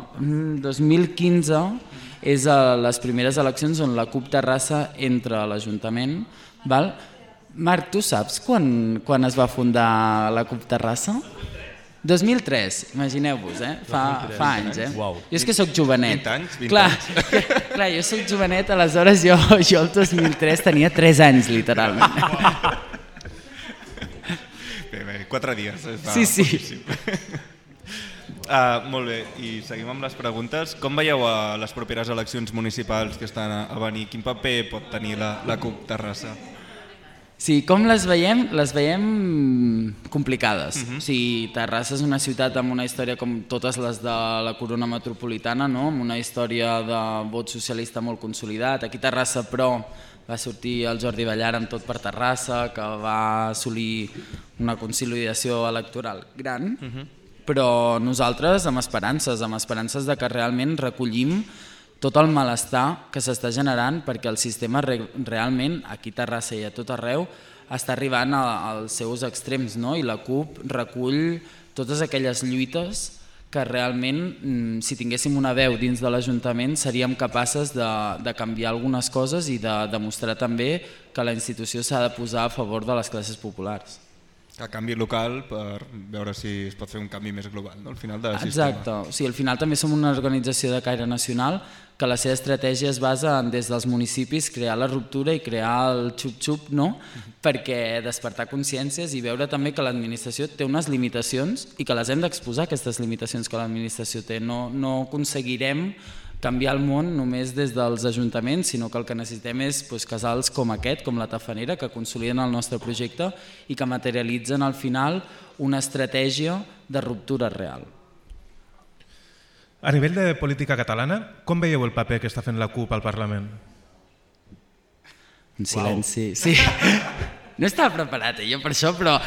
2015 és a les primeres eleccions on la CUP Terrassa entra a l'Ajuntament. Marc, tu saps quan es va fundar la CUP Terrassa? 2003, imagineu-vos, fa anys, Uau. Jo és que sóc jovenet. 20 anys? Clar, jo sóc jovenet, aleshores jo el 2003 tenia 3 anys, literalment. Bé, 4 dies. Sí. Molt bé, i seguim amb les preguntes. Com veieu les properes eleccions municipals que estan a venir? Quin paper pot tenir la CUP Terrassa? Sí, com les veiem? Les veiem complicades. O sigui, Terrassa és una ciutat amb una història com totes les de la corona metropolitana, no? Amb una història de vot socialista molt consolidat. Aquí a Terrassa, però, va sortir el Jordi Ballar amb Tot per Terrassa, que va assolir una consolidació electoral gran, però nosaltres amb esperances de que realment recollim tot el malestar que s'està generant perquè el sistema realment aquí a Terrassa i a tot arreu està arribant als seus extrems, no? I la CUP recull totes aquelles lluites que realment, si tinguéssim una veu dins de l'Ajuntament, seríem capaces de canviar algunes coses i de demostrar també que la institució s'ha de posar a favor de les classes populars. El canvi local per veure si es pot fer un canvi més global, no? Al final del sistema. Exacte, o sigui, al final també som una organització de caire nacional que la seva estratègia es basa en des dels municipis crear la ruptura i crear el xup-xup, no? Perquè despertar consciències i veure també que l'administració té unes limitacions i que les hem d'exposar, aquestes limitacions que l'administració té. No aconseguirem canviar el món només des dels ajuntaments, sinó que el que necessitem és casals com aquest, com la Tafanera, que consoliden el nostre projecte i que materialitzen al final una estratègia de ruptura real. A nivell de política catalana, com veieu el paper que està fent la CUP al Parlament? Un silenci, sí. No estava preparat jo per això, però...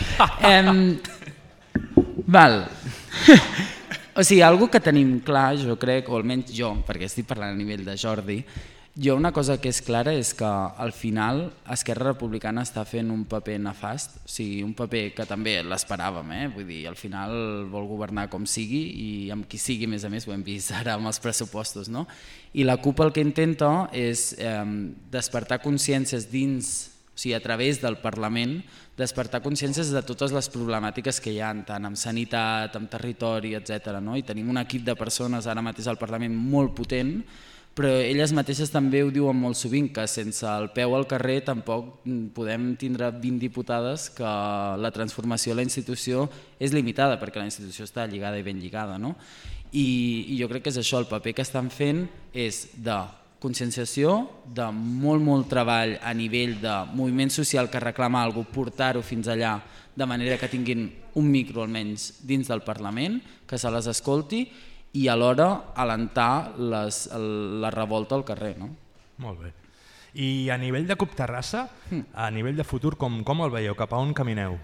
Val. O sigui, algo que tenim clar, jo crec, o almenys jo, perquè estic parlant a nivell de Jordi, jo una cosa que és clara és que al final Esquerra Republicana està fent un paper nefast, o sigui, un paper que també l'esperàvem, vull dir, al final vol governar com sigui i amb qui sigui, a més, ho hem vist ara amb els pressupostos, no? I la CUP el que intenta és despertar consciències dins, o sigui, a través del Parlament, despertar consciències de totes les problemàtiques que hi ha, tant amb sanitat, amb territori, etc. I tenim un equip de persones ara mateix al Parlament molt potent, però elles mateixes també ho diuen molt sovint, que sense el peu al carrer tampoc podem tindre 20 diputades, que la transformació de la institució és limitada, perquè la institució està lligada i ben lligada. I jo crec que és això, el paper que estan fent és de conscienciació, de molt treball a nivell de moviment social que reclama alguna cosa, portar-ho fins allà de manera que tinguin un micro almenys dins del Parlament, que se les escolti i alhora alentar la revolta al carrer. Molt bé. I a nivell de CUP Terrassa, a nivell de futur, com el veieu? Cap a on camineu?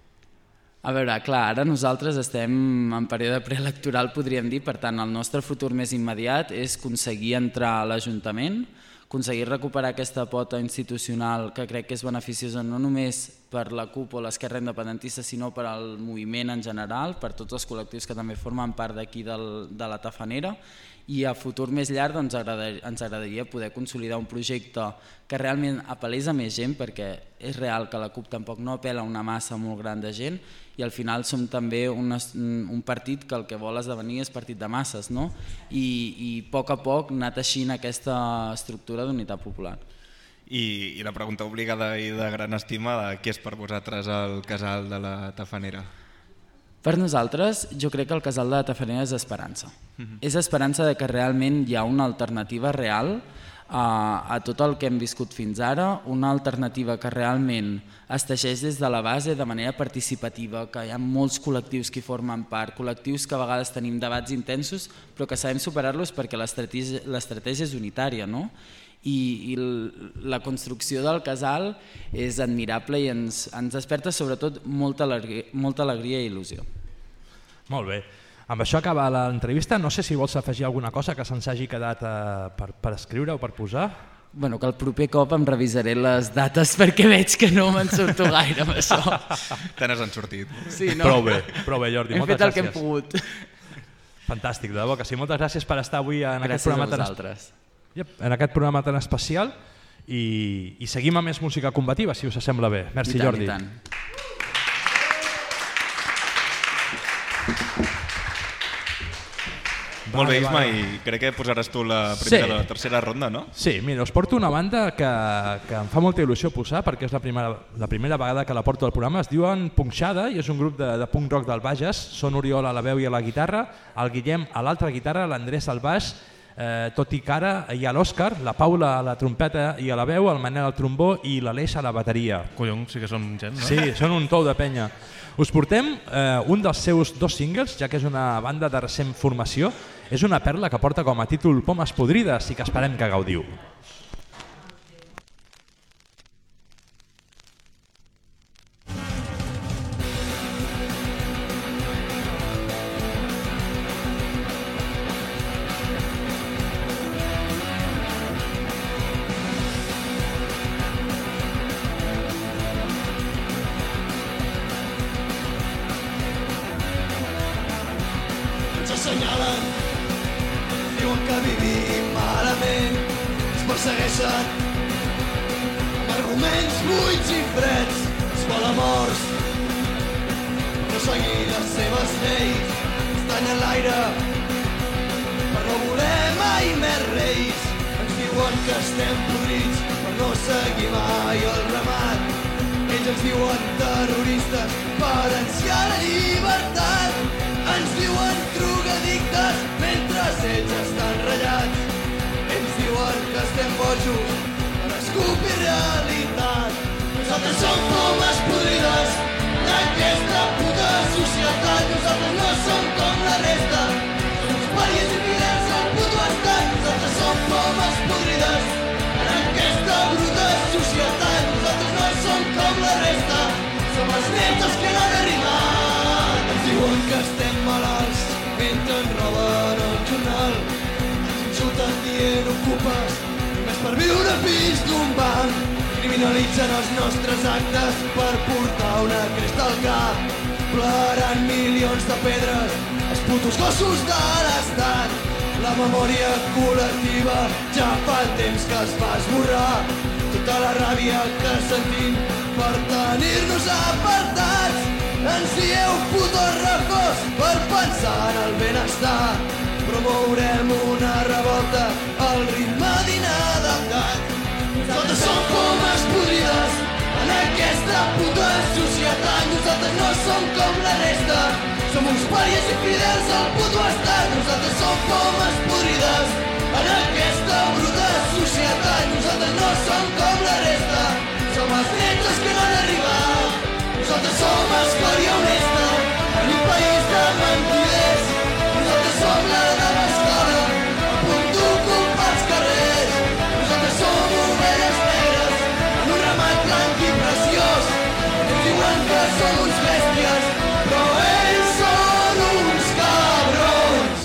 A veure, clar, ara nosaltres estem en període preelectoral, podríem dir, per tant, el nostre futur més immediat és aconseguir entrar a l'Ajuntament, aconseguir recuperar aquesta pota institucional que crec que és beneficiosa no només per la CUP o l'Esquerra Independentista, sinó per al moviment en general, per tots els col·lectius que també formen part d'aquí de la Tafanera, i a futur més llarg ens agradaria poder consolidar un projecte que realment apel·lés a més gent, perquè és real que la CUP tampoc no apel·la a una massa molt gran de gent, i al final som també un partit que el que vol esdevenir és partit de masses, no? I a poc anar teixint aquesta estructura d'unitat popular. I la pregunta obligada i de gran estima, què és per vosaltres el casal de la Tafanera? Per nosaltres, jo crec que el casal de la Tafanera és esperança. És esperança de que realment hi ha una alternativa real a tot el que hem viscut fins ara, una alternativa que realment es teixeix des de la base de manera participativa, que hi ha molts col·lectius que formen part, col·lectius que a vegades tenim debats intensos, però que sabem superar-los perquè l'estratègia és unitària, no? I la construcció del casal és admirable i ens desperta sobretot molta alegria i il·lusió. Molt bé. Amb això acaba l'entrevista. No sé si vols afegir alguna cosa que se'ns hagi quedat per escriure o per posar. Bueno, que el proper cop em revisaré les dates perquè veig que no me'n surto gaire amb això. Te n'has sortit. Sí, no? Prou bé, Jordi. Hem Moltes fet el gràcies. que hem pogut. Fantàstic, de debò que sí. Moltes gràcies per estar avui en aquest programa tan especial. En aquest programa tan especial i seguim amb més música combativa, si us sembla bé. Merci, Jordi. I tant. Molt bé, Isma, i crec que posaràs tu la tercera ronda, no? Sí, mira, us porto una banda que em fa molta il·lusió posar perquè és la primera vegada que la porto al programa. Es diuen Punxada i és un grup de punk rock del Bages. Són Oriol a la veu i a la guitarra, el Guillem a l'altra guitarra, l'Andrés al baix, tot i cara i a l'Òscar, la Paula a la trompeta i a la veu, el Manel al trombó i l'Aleix a la bateria. Collons, sí que són gent, no? Sí, són un tou de penya. Us portem un dels seus 2 singles, ja que és una banda de recent formació. És una perla que porta com a títol Pomes podrides i que esperem que gaudiu. Ens assenyalen, diuen que vivim malament, ens persegueixen amb arguments buits i freds, escolamorts per no seguir les seves lleis, estan en l'aire per no voler mai més reis. Ens diuen que estem podrits per no seguir mai el ramat, ells ens diuen terroristes per ansiar la llibertat. Ens diuen drogadictes mentre ells estan ratllats. Ells diuen que estem bojos per escopir realitat. Nosaltres som pomes podrides d'aquesta puta societat. Nosaltres no som com la resta, som uns pàries i fidels al puto estat. Nosaltres som pomes podrides en aquesta bruta societat. Nosaltres no som com la resta, som els nens que no han arribat. Ens diuen que estem malalts mentre ens roben el jornal. Ens insulten dient ocupes només per viure a pis d'un banc. Criminalitzen els nostres actes per portar una cresta al cap. Plorant milions de pedres els putos gossos de l'estat. La memòria col·lectiva ja fa temps que es va esborrar. Tota la ràbia que sentim per tenir-nos apartats. Ens dieu putos refós per pensar en el benestar. Promourem una revolta al ritme d'inadaptat. Nosaltres som pomes podrides en aquesta puta societat. Nosaltres no som com la resta, som uns pàries i fidels al puto estat. Nosaltres som pomes podrides en aquesta bruta societat. Nosaltres no som com la resta, som els nens que no han arribat. Nosaltres som escòria honesta en un país de mentiders. Nosaltres som la de l'escola, a punt d'ocupar els carrers. Nosaltres som ovelles negres en un ramat blanc i preciós. Ens diuen que som uns bèsties, però ells són uns cabrons.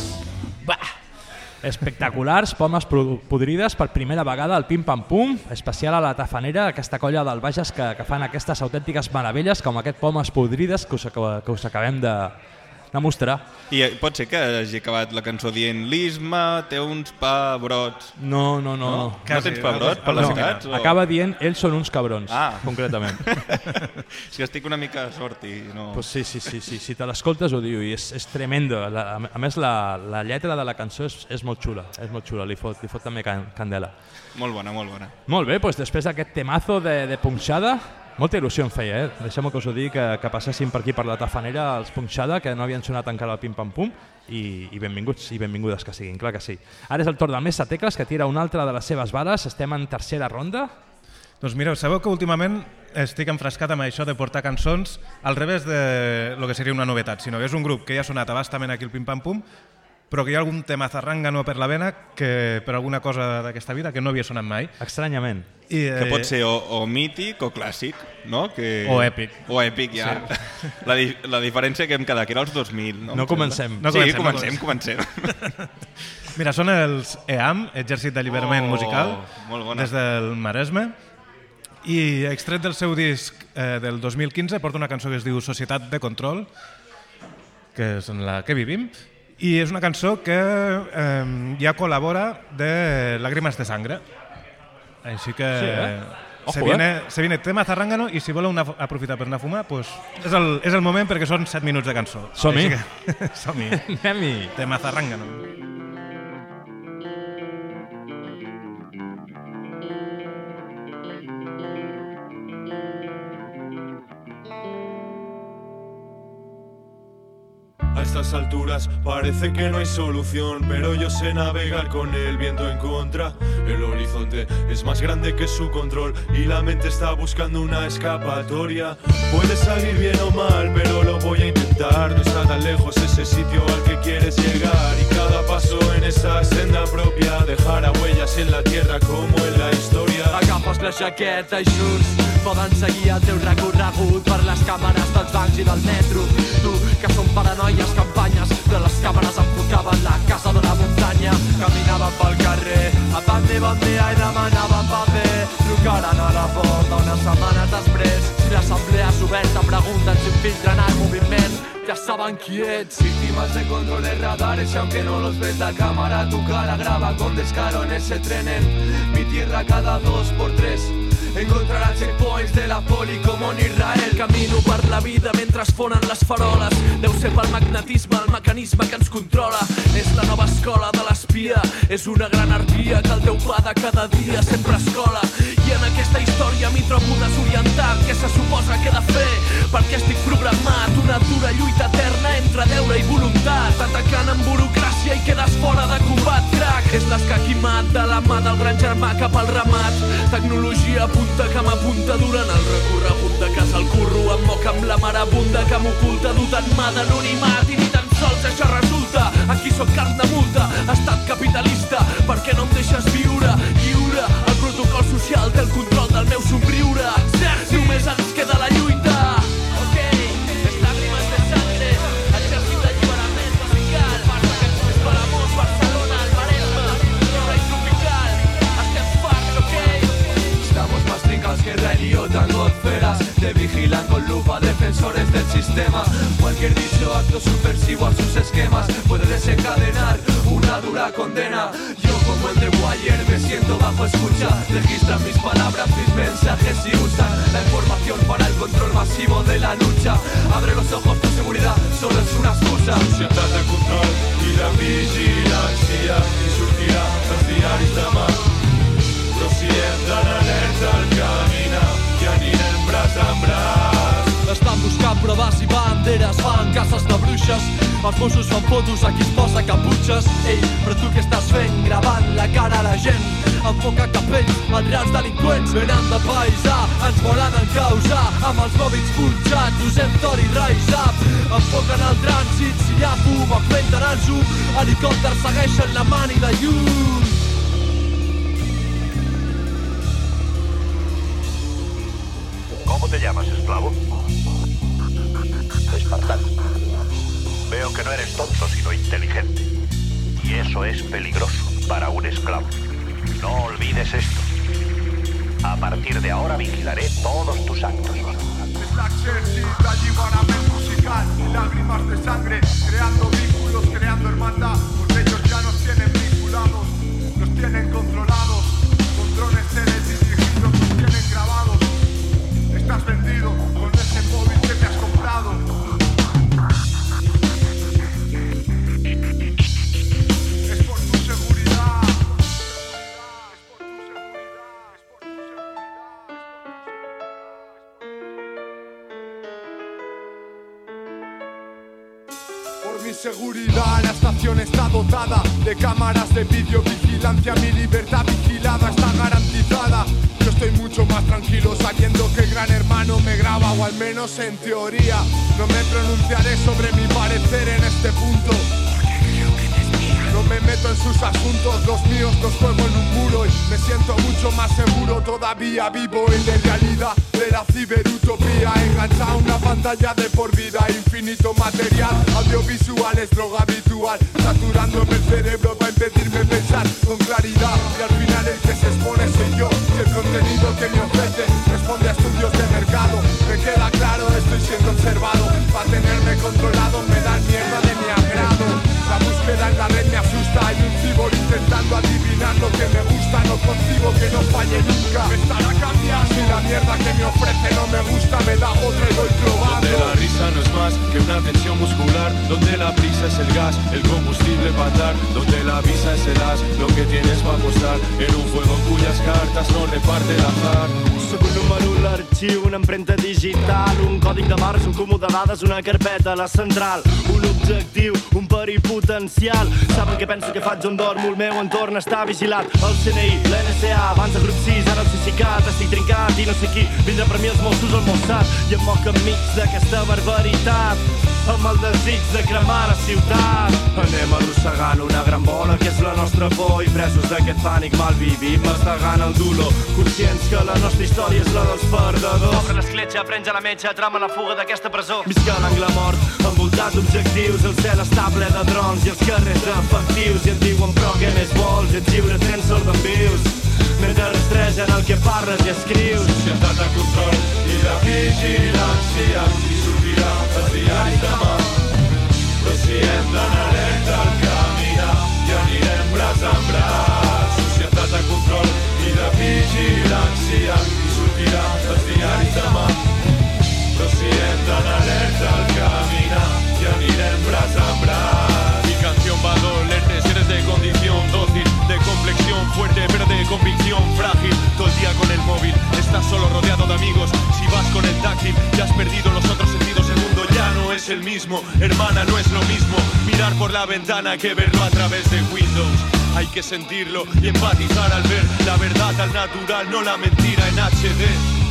Espectaculars, pomes podrides per primera vegada al Pim Pam Pum, especial a la Tafanera, aquesta colla del Bages que fan aquestes autèntiques meravelles com aquest pomes podrides que us acabem de mostrar. I pot ser que hagi acabat la cançó dient l'Isma té uns pebrots. No. No tens pebrots per les gats? Acaba dient ells són uns cabrons, concretament. És que estic una mica sort i no... Pues sí, si te l'escoltes ho diu i és tremendo. A més la lletra de la cançó és molt xula, li fot també candela. Molt bona, molt bona. Molt bé, doncs després d'aquest temazo de Punxada, molta il·lusió em feia, deixem-me que us ho digui, que passessin per aquí per la Tafanera els Punxada, que no havien sonat encara al Pim Pam Pum, i benvinguts i benvingudes que siguin, clar que sí. Ara és el torn del Mesa Tecles, que tira una altra de les seves bales, estem en tercera ronda. Doncs mireu, sabeu que últimament estic enfrescat amb això de portar cançons al revés de lo que seria una novetat, sinó que és un grup que ja ha sonat abastament aquí al Pim Pam Pum, però que hi ha algun tema zarrangano per la vena que per alguna cosa d'aquesta vida que no havia sonat mai. Estranyament. Que pot ser o mític o clàssic, no? O èpic. O èpic, ja. Sí. La diferència que hem quedat, que era els 2000. No comencem. Comencem. Mira, són els EAM, Exèrcit d'Alliberament Musical, des del Maresme, i extret del seu disc del 2015 porta una cançó que es diu Societat de Control, que és en la que vivim, i és una cançó que ja col·labora de Lágrimas de Sangre. Així que Se viene tema Zarrangano i si voleu aprofitar per anar a fumar, pues és el moment perquè són 7 minuts de cançó. Som-hi. Som-hi. Anem-hi. Tema Zarrangano. A estas alturas parece que no hay solución, pero yo sé navegar con el viento en contra. El horizonte es más grande que su control y la mente está buscando una escapatoria. Puede salir bien o mal, pero lo voy a intentar. No está tan lejos ese sitio al que quieres llegar, y cada paso en esa senda propia dejará huellas en la tierra como en la historia. Agafes la jaqueta i junts poden seguir el teu recorregut per les càmeres dels bancs i del metro. Tu, que són paranoies campanyes de les càmeres enfocaven la casa de la muntanya. Caminaven pel carrer a bande i demanaven paper. Trucaran a la porta unes setmanes després. Si l'assemblea és oberta, pregunten si infiltren el moviment. Ya estaban quiets. Víctimas de controles radares y aunque no los ves la cámara, tu cara graba con descaro en ese tren en mi tierra cada 2x3. Encontraràs checkpoints de la poli com en Israel. Camino per la vida mentre fonen les faroles. Deu ser pel magnetisme, el mecanisme que ens controla. És la nova escola de l'espia. És una gran arpia que el teu pa de cada dia sempre escola. I en aquesta història m'hi trobo desorientat. Què se suposa que he de fer? Perquè estic programat. Una dura lluita eterna entre deure i voluntat. T'atacant amb burocràcia i quedes fora de combat, crac. És l'escaquimat de la mà del gran germà cap al ramat. Tecnologia punta que m'apunta durant el recorregut de casa al curro. Em moc amb la marabunda que m'oculta, dut en mà d'anonimat. I ni tan sols això resulta. Aquí sóc carn de multa, estat capitalista. Per què no em deixes viure? Lliure, el protocol social té el control del meu somriure. Només ens queda la lluita. Ok, les lágrimas de sangre, exèrcit d'alliberament musical. Barça que ens esperamos, Barcelona, el Maresme, Torre i Tropical. Estem farts, ok? Estamos más trincados que Relio, tango esferas. Te vigilan con lupa defensores del sistema. Cualquier dicho acto subversivo a sus esquemas puede desencadenar una dura condena. Yo como en The Wire me siento bajo escucha. Registran mis palabras, mis mensajes y usan la información para el control masivo de la lucha. Abre los ojos, tu seguridad solo es una excusa. Societat de control i de vigilància i sortirà dels diaris demà. Però si hem d'anar alerta al caminar i anirem braç en braç. Estan buscant proves i banderes, fan cases de bruixes. Els Mossos fan fotos a qui es posa caputxes. Ei, però tu què estàs fent? Gravant la cara a la gent. Enfoca capells, materials delinqüents. Venen de paisà, ens volen encausar. Amb els mòbils punxats, usem Tori Rise Up. Enfoquen el trànsit, si hi ha fum, augmenten el zoom. Helicòpters segueixen la mani de llum. ¿Cómo te llamas, esclavo? Espartano. Veo que no eres tonto, sino inteligente. Y eso es peligroso para un esclavo. No olvides esto. A partir de ahora vigilaré todos tus actos. Es la exèrcit d'alliberament musical y lágrimas de sangre, creando vínculos, creando hermandad. Pues ellos ya nos tienen vinculados, nos tienen controlados. Con drones teledirigidos nos tienen grabados. Estás vendido con ese móvil que te has comprado. Es por tu seguridad. Por mi seguridad, la estación está dotada de cámaras de videovigilancia. Mi libertad vigilada está garantizada. Yo estoy mucho más tranquilo sabiendo que el Gran Hermano me graba, o al menos en teoría. No me pronunciaré sobre mi parecer en este punto, porque creo que te espía. No me meto en sus asuntos, los míos los juego en un muro. Y me siento mucho más seguro todavía vivo en la realidad de la ciberutopía. Enganchado a una pantalla de por vida, infinito material. Audiovisual es droga habitual, saturándome el cerebro para impedirme pensar con claridad. Y al final el que se expone soy yo. Si el contenido que me ofrece responde a estudios de mercado, me queda claro, estoy siendo observado. Para tenerme controlado me dan mierda de mi agrado. La búsqueda en la red me asusta. Hay un cibor intentando adivinar lo que me gusta. No consigo que no falle nunca. Me estará cambiando. empatar, donde la visa es el as, lo que tienes va a apostar, en un juego cuyas cartas no reparte el azar. Soc un número, un arxiu, una empremta digital, un còdic de barres, un comú de dades, una carpeta a la central, un objectiu, un perill potencial. Saben què penso, que faig on dormo, el meu entorn està vigilat. El CNI, l'NSA, abans de grup 6, ara el CICAT, estic trincat i no sé qui vindrà per mi els Mossos al Mossad. I em moc enmig d'aquesta barbaritat, amb el desig de cremar la ciutat. Anem arrossegant una gran bola que és la nostra por i presos d'aquest pànic mal vivim mastegant el dolor, conscients que la nostra història és la dels perdedors. Obre l'escletxa, prens a la metge, trama la fuga d'aquesta presó. Visca l'angle mort, envoltat d'objectius, el cel està ple de drons i els carrers efectius. I et diuen però què més vols, ets lliure, tens sort d'en vius, mentre rastregen el que parles i escrius. Societat de control i de vigilància, i sortirà els diaris demà. Però si hem d'anar alerta al caminar i anirem braç en braç. Societat de control i de vigilància, i sortirà els diaris demà. Però si hem d'anar alerta al caminar i anirem braç en braç. Mi canción va a dolerte si eres de condición dócil, de complexión fuerte pero de convicción frágil. Todo el día con el móvil, estás solo rodeado de amigos. Si vas con el táctil, ya has perdido los otros sentidos. El mundo ya no es el mismo, hermana, no es lo mismo mirar por la ventana que verlo a través de Windows. Hay que sentirlo y empatizar al ver la verdad al natural, no la mentira en HD.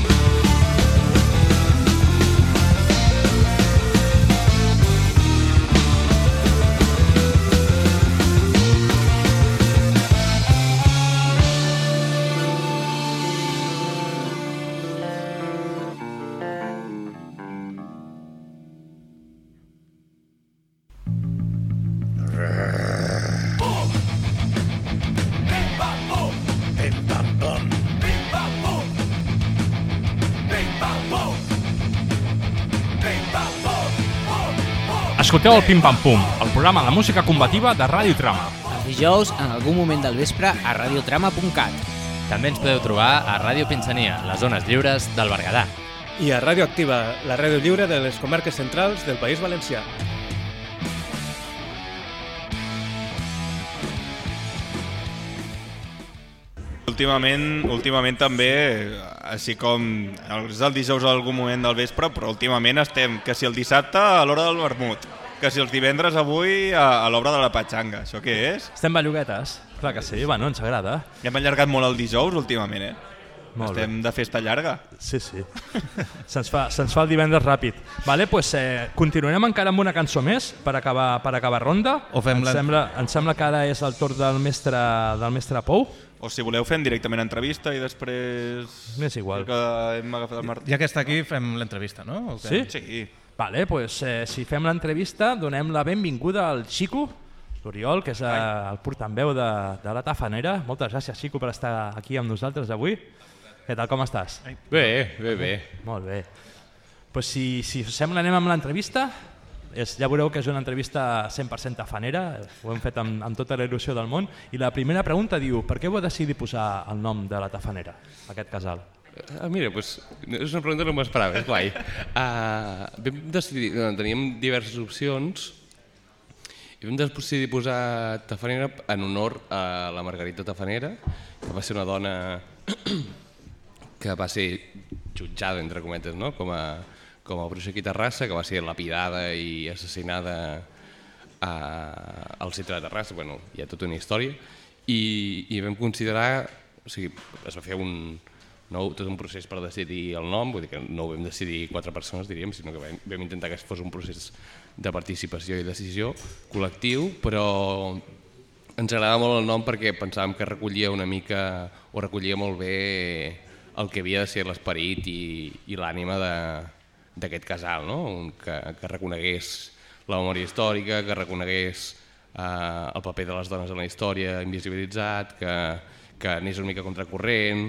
Escolteu el Pim Pam Pum, el programa de música combativa de Ràdio Trama. Els dijous, en algun moment del vespre, a radiotrama.cat. També ens podeu trobar a Ràdio Pinsania, les zones lliures del Berguedà. I a Ràdio Activa, la ràdio lliure de les comarques centrals del País Valencià. Últimament també, així com és el dijous a algun moment del vespre, però últimament estem que si el dissabte a l'hora del vermut, que si els divendres avui a l'hora de la patxanga. Això què és? Estem belluguetes, clar que sí, bueno, ens agrada. Ja hem allargat molt el dijous últimament, Molt Estem de festa llarga. Sí. Se'ns fa el divendres ràpid. Vale, pues, continuarem encara amb una cançó més per acabar ronda. Em sembla que ara és el torn del mestre Pou. O si voleu fem directament entrevista i després... M'és igual. Que hem agafat el Martí. Ja que està aquí fem l'entrevista, no? Sí? Sí. Vale, pues, si fem l'entrevista donem la benvinguda al Xico, l'Oriol, que és el portaveu de la Tafanera. Moltes gràcies, Xico, per estar aquí amb nosaltres avui. Què tal, com estàs? Bé. Molt bé. Pues si us sembla anem amb l'entrevista. Ja veureu que és una entrevista 100% tafanera, ho hem fet amb tota la il·lusió del món. I la primera pregunta diu, per què vau decidir posar el nom de la Tafanera, aquest casal? Mira, pues, és una pregunta que no m'esperava, és guai. Vam decidir, teníem diverses opcions i vam decidir posar Tafanera en honor a la Margarita Tafanera, que va ser una dona que va ser jutjada, entre cometes, no? com a bruixa aquí a Terrassa, que va ser lapidada i assassinada al centre de Terrassa. Bueno, hi ha tota una història. I vam considerar, o sigui, es va fer tot un procés per decidir el nom, vull dir que no ho vam decidir 4 persones, diríem, sinó que vam intentar que fos un procés de participació i decisió col·lectiu, però ens agradava molt el nom perquè pensàvem que recollia una mica, o recollia molt bé el que havia de ser l'esperit i l'ànima d'aquest casal, no? Que reconegués la memòria històrica, que reconegués el paper de les dones en la història invisibilitzat, que anés una mica contracorrent,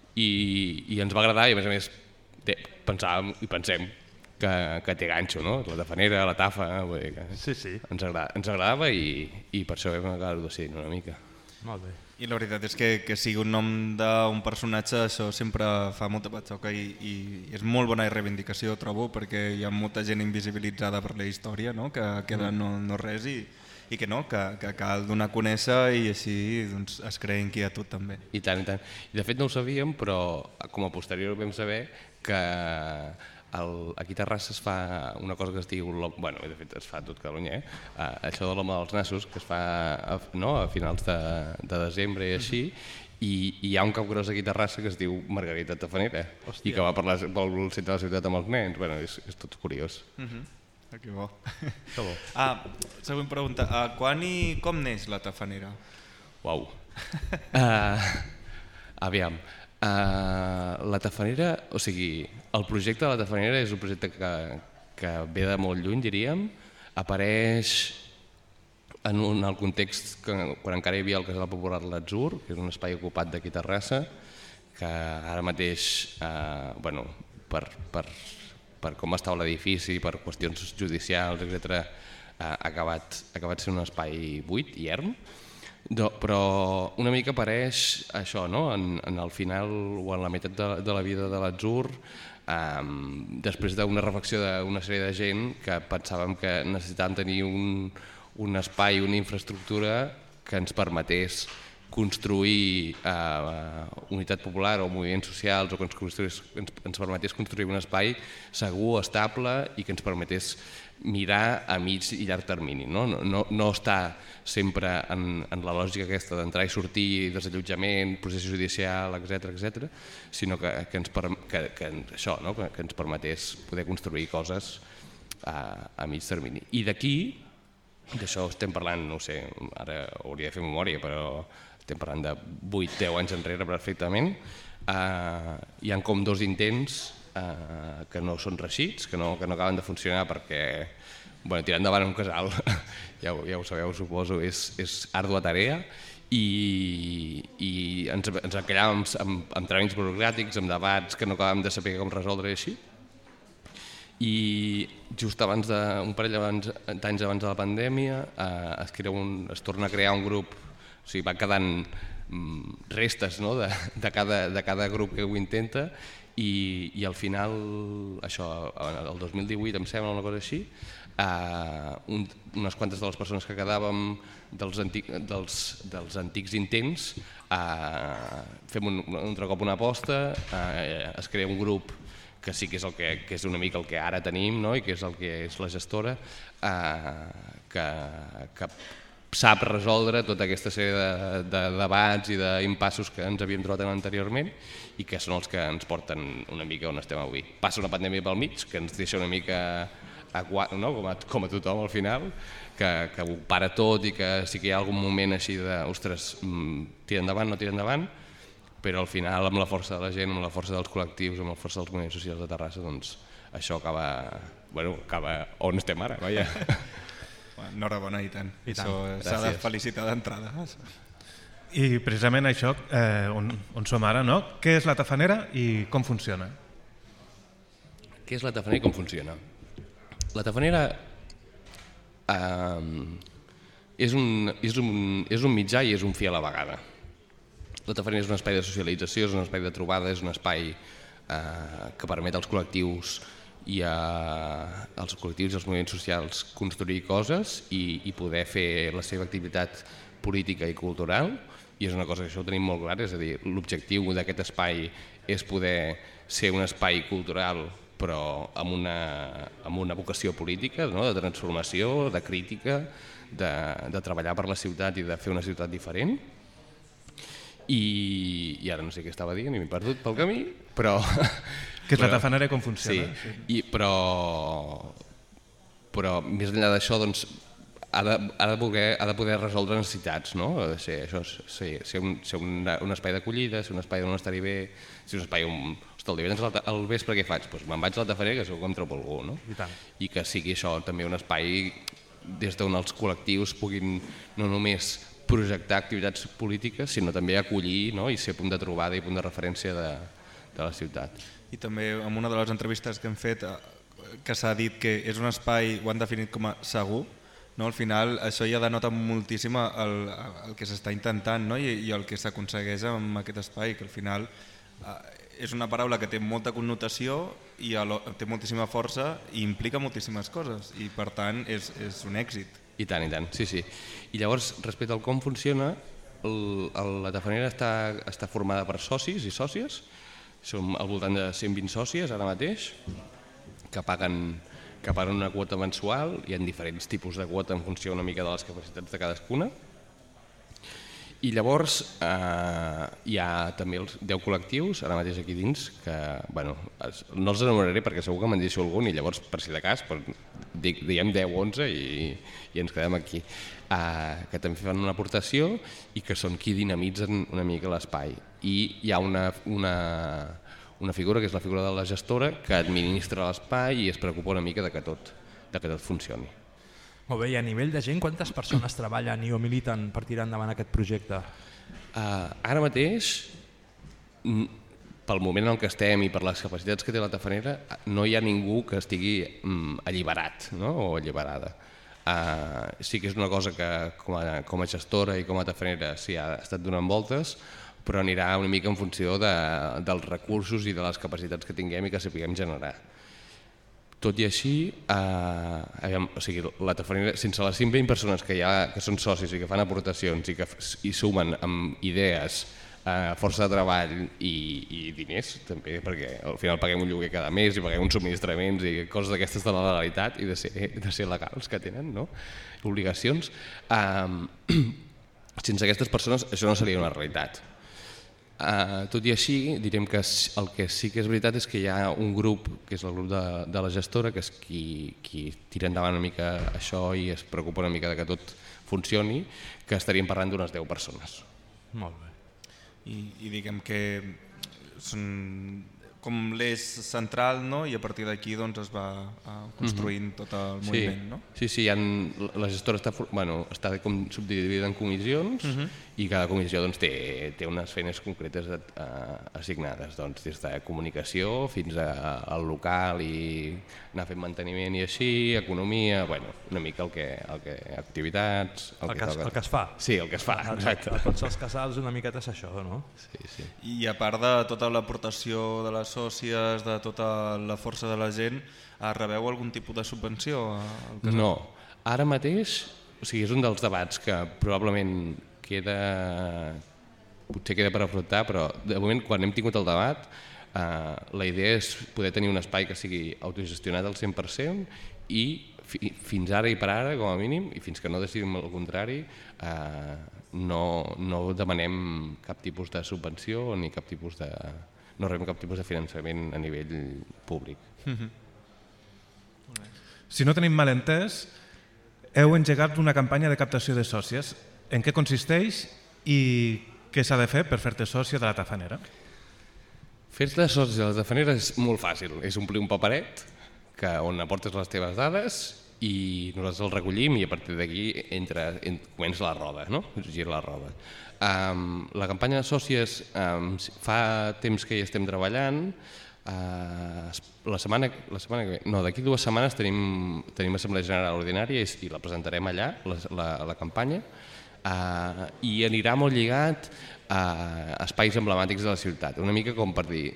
i ens va agradar, i a més pensàvem i pensem que té ganxo, no? La Tafanera, la Tafa, vull dir que ens agradava i per això vam acabar decidint una mica. Molt bé. I la veritat és que sigui un nom d'un personatge, això sempre fa molta patxoca i és molt bona reivindicació, trobo, perquè hi ha molta gent invisibilitzada per la història, no? Que queda no res, i i que cal donar a conèixer i així doncs, es crea inquietud també. I tant, i tant. I de fet no ho sabíem, però com a posterior vam saber que aquí a Terrassa es fa una cosa que es diu, bueno, de fet es fa a tot Catalunya, això de l'home dels nassos, que es fa a finals de desembre i així, i hi ha un cap gros aquí a Terrassa que es diu Margarita Tafanera i que va pel centre de la ciutat amb els nens. Bueno, és tot curiós. Que bo. Següent pregunta. Quan i com neix la Tafanera? Uau. Aviam. La Tafanera, o sigui, el projecte de la Tafanera és un projecte que ve de molt lluny, diríem. Apareix en el context quan encara hi havia el Casal Popular L'Atzur, que és un espai ocupat d'aquí a Terrassa, que ara mateix, per com està l'edifici, per qüestions judicials, etc., ha acabat sent un espai buit i erm, però una mica apareix això, en el final o en la meitat de la vida de l'Atzur, després d'una reflexió d'una sèrie de gent que pensàvem que necessitàvem tenir un espai, una infraestructura que ens permetés construir unitat popular o moviments socials o que ens permetés construir un espai segur, estable i que ens permetés mirar a mig i llarg termini. No estar sempre en la lògica aquesta d'entrar i sortir, desallotjament, procés judicial, etc., sinó que ens permetés poder construir coses a mig termini. I d'aquí, d'això estem parlant, no ho sé, ara hauria de fer memòria, però estem parlant de 8-10 anys enrere perfectament, hi ha com 2 intents que no són reeixits, que no acaben de funcionar perquè tirar endavant un casal, ja ho sabeu, suposo, és ardua tarea i ens encallàvem amb tràmits burocràtics, amb debats que no acabàvem de saber com resoldre i així. I just un parell d'anys abans de la pandèmia es torna a crear un grup, o sigui, va quedant restes de cada grup que ho intenta i al final, això, el 2018 em sembla una cosa així, unes quantes de les persones que quedàvem dels antics intents fem un altre cop una aposta, es crea un grup que sí que és una mica el que ara tenim i que és el que és la gestora, que sap resoldre tota aquesta sèrie de debats i d'impassos que ens havíem trobat anteriorment i que són els que ens porten una mica on estem avui. Passa una pandèmia pel mig que ens deixa una mica com a tothom al final, que ho para tot i que sí que hi ha algun moment així de ostres, tira endavant, no tira endavant, però al final amb la força de la gent, amb la força dels col·lectius, amb la força dels moviments socials de Terrassa, doncs això acaba on estem ara, vaja. Enhorabona, i tant. Això s'ha de felicitar d'entrada. I precisament això, on som ara, què és la Tafanera i com funciona? Què és la Tafanera i com funciona? La Tafanera és un mitjà i és un fi a la vegada. La Tafanera és un espai de socialització, és un espai de trobada, és un espai que permet als col·lectius i als col·lectius i als moviments socials construir coses i poder fer la seva activitat política i cultural, i és una cosa que això ho tenim molt clar, és a dir, l'objectiu d'aquest espai és poder ser un espai cultural però amb una vocació política, de transformació, de crítica, de treballar per la ciutat i de fer una ciutat diferent. I ara no sé què estava dient i m'he perdut pel camí, però... Que és la Tafanera i com funciona. Sí, però més enllà d'això ha de poder resoldre necessitats, ser un espai d'acollida, ser un espai on estar-hi bé, ser un espai on... El divendres al vespre què faig? Me'n vaig a la Tafanera, que segur que em trobo algú, i que sigui això també un espai des d'on els col·lectius puguin no només projectar activitats polítiques, sinó també acollir i ser punt de trobada i punt de referència de la ciutat. I també en una de les entrevistes que hem fet que s'ha dit que és un espai, ho han definit com a segur, al final això ja denota moltíssim el que s'està intentant i el que s'aconsegueix amb aquest espai, que al final és una paraula que té molta connotació i té moltíssima força i implica moltíssimes coses i per tant és un èxit. I tant, sí. I llavors, respecte al com funciona, la tafanera està formada per socis i sòcies, som al voltant de 120 sòcies ara mateix, que paguen una quota mensual, hi ha diferents tipus de quota en funció una mica de les capacitats de cadascuna, i llavors hi ha també els 10 col·lectius ara mateix aquí dins, que no els enumeraré perquè segur que me'n deixo algun i llavors per si de cas diem 10 o 11 i ens quedem aquí, que també fan una aportació i que són qui dinamitzen una mica l'espai. I hi ha una figura que és la figura de la gestora que administra l'espai i es preocupa una mica de que tot funcioni. Molt bé, i a nivell de gent, quantes persones treballen i o militen per tirar endavant aquest projecte? Ara mateix, pel moment en què estem i per les capacitats que té la tafanera, no hi ha ningú que estigui alliberat o alliberada. Sí que és una cosa que com a gestora i com a tafanera s'hi ha estat donant voltes, però anirà una mica en funció dels recursos i de les capacitats que tinguem i que sapiguem generar. Tot i així, la tafanera, sense les 120 persones que són socis i que fan aportacions i que hi sumen amb idees, força de treball i diners, també, perquè al final paguem un lloguer cada mes i paguem uns subministraments i coses d'aquestes de la legalitat i de ser legals que tenen, obligacions. Sense aquestes persones això no seria una realitat. Tot i així, direm que el que sí que és veritat és que hi ha un grup, que és el grup de la gestora, que és qui tira endavant una mica això i es preocupa una mica que tot funcioni, que estaríem parlant d'unes 10 persones. Molt bé. I diguem que són com l'eix central, i a partir d'aquí es va construint tot el moviment. Sí, la gestora està com subdividida en comissions i cada comissió té unes feines concretes assignades, des de comunicació fins al local i anar fent manteniment i així, economia, una mica activitats... El que es fa. Sí, el que es fa, exacte. A tots els casals una miqueta és això, no? Sí. I a part de tota l'aportació de les sòcies, de tota la força de la gent, rebeu algun tipus de subvenció? No, ara mateix és un dels debats que probablement potser queda per afrontar, però de moment quan hem tingut el debat la idea és poder tenir un espai que sigui autogestionat al 100% i fins ara i per ara, com a mínim, i fins que no decidim el contrari, no demanem cap tipus de subvenció ni no rebem cap tipus de finançament a nivell públic. Si no tenim mal entès, heu engegat una campanya de captació de sòcies. En què consisteix i què s'ha de fer per fer-te sòcia de la tafanera? Fer-te sòcia de la tafanera és molt fàcil. És omplir un paperet on aportes les teves dades i nosaltres el recollim i a partir d'aquí comença la roda, gira la roda. La campanya de sòcies fa temps que hi estem treballant. D'aquí 2 setmanes tenim assemblea general ordinària i la presentarem allà, la campanya, i anirà molt lligat a espais emblemàtics de la ciutat, una mica com per dir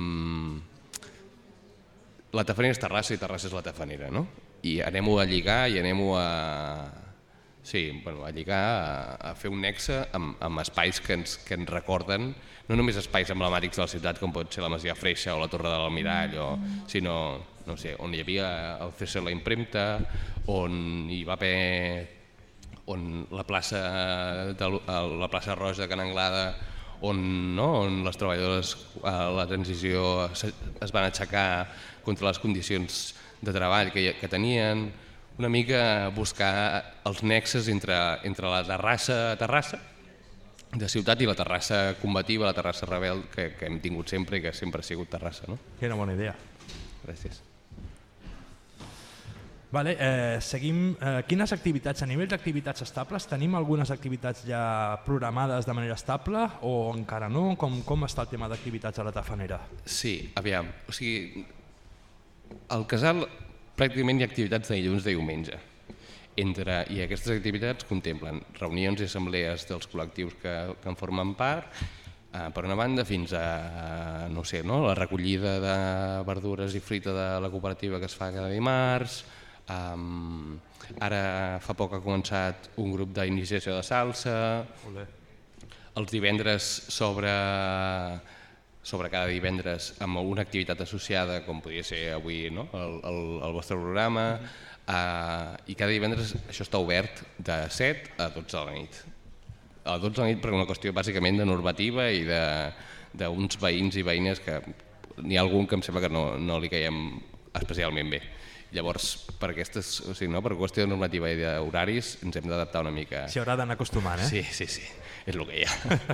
la tafanera és Terrassa i Terrassa és la tafanera, i anem-ho a lligar i anem-ho a lligar, a fer un nexe amb espais que ens recorden no només espais emblemàtics de la ciutat com pot ser la Masia Freixa o la Torre de l'Almirall, sinó on hi havia el CC La Impremta, on hi va haver la plaça Roja de Can Anglada, on les treballadores a la transició es van aixecar contra les condicions de treball que tenien, una mica buscar els nexes entre la Terrassa de ciutat i la Terrassa combativa, la Terrassa rebel que hem tingut sempre i que sempre ha sigut Terrassa. Quina bona idea. Gràcies. Seguim. Quines activitats, a nivell d'activitats estables, tenim algunes activitats ja programades de manera estable o encara no? Com està el tema d'activitats a la tafanera? Sí, aviam, al casal pràcticament hi ha activitats de dilluns i diumenge. I aquestes activitats contemplen reunions i assemblees dels col·lectius que en formen part, per una banda, fins a la recollida de verdures i fruita de la cooperativa que es fa cada dimarts, Ara fa poc ha començat un grup d'iniciació de salsa. Els divendres sobre cada divendres amb una activitat associada, com podria ser avui, no? el vostre programa, i cada divendres això està obert de 7 a 12 de la nit. A 12 de la nit per una qüestió bàsicament de normativa i d'uns veïns i veïnes que n'hi ha algun que em sembla que no li caiem especialment bé. Llavors, per qüestió de normativa i d'horaris ens hem d'adaptar una mica. S'hi haurà d'anar acostumant, eh? Sí, és el que hi ha.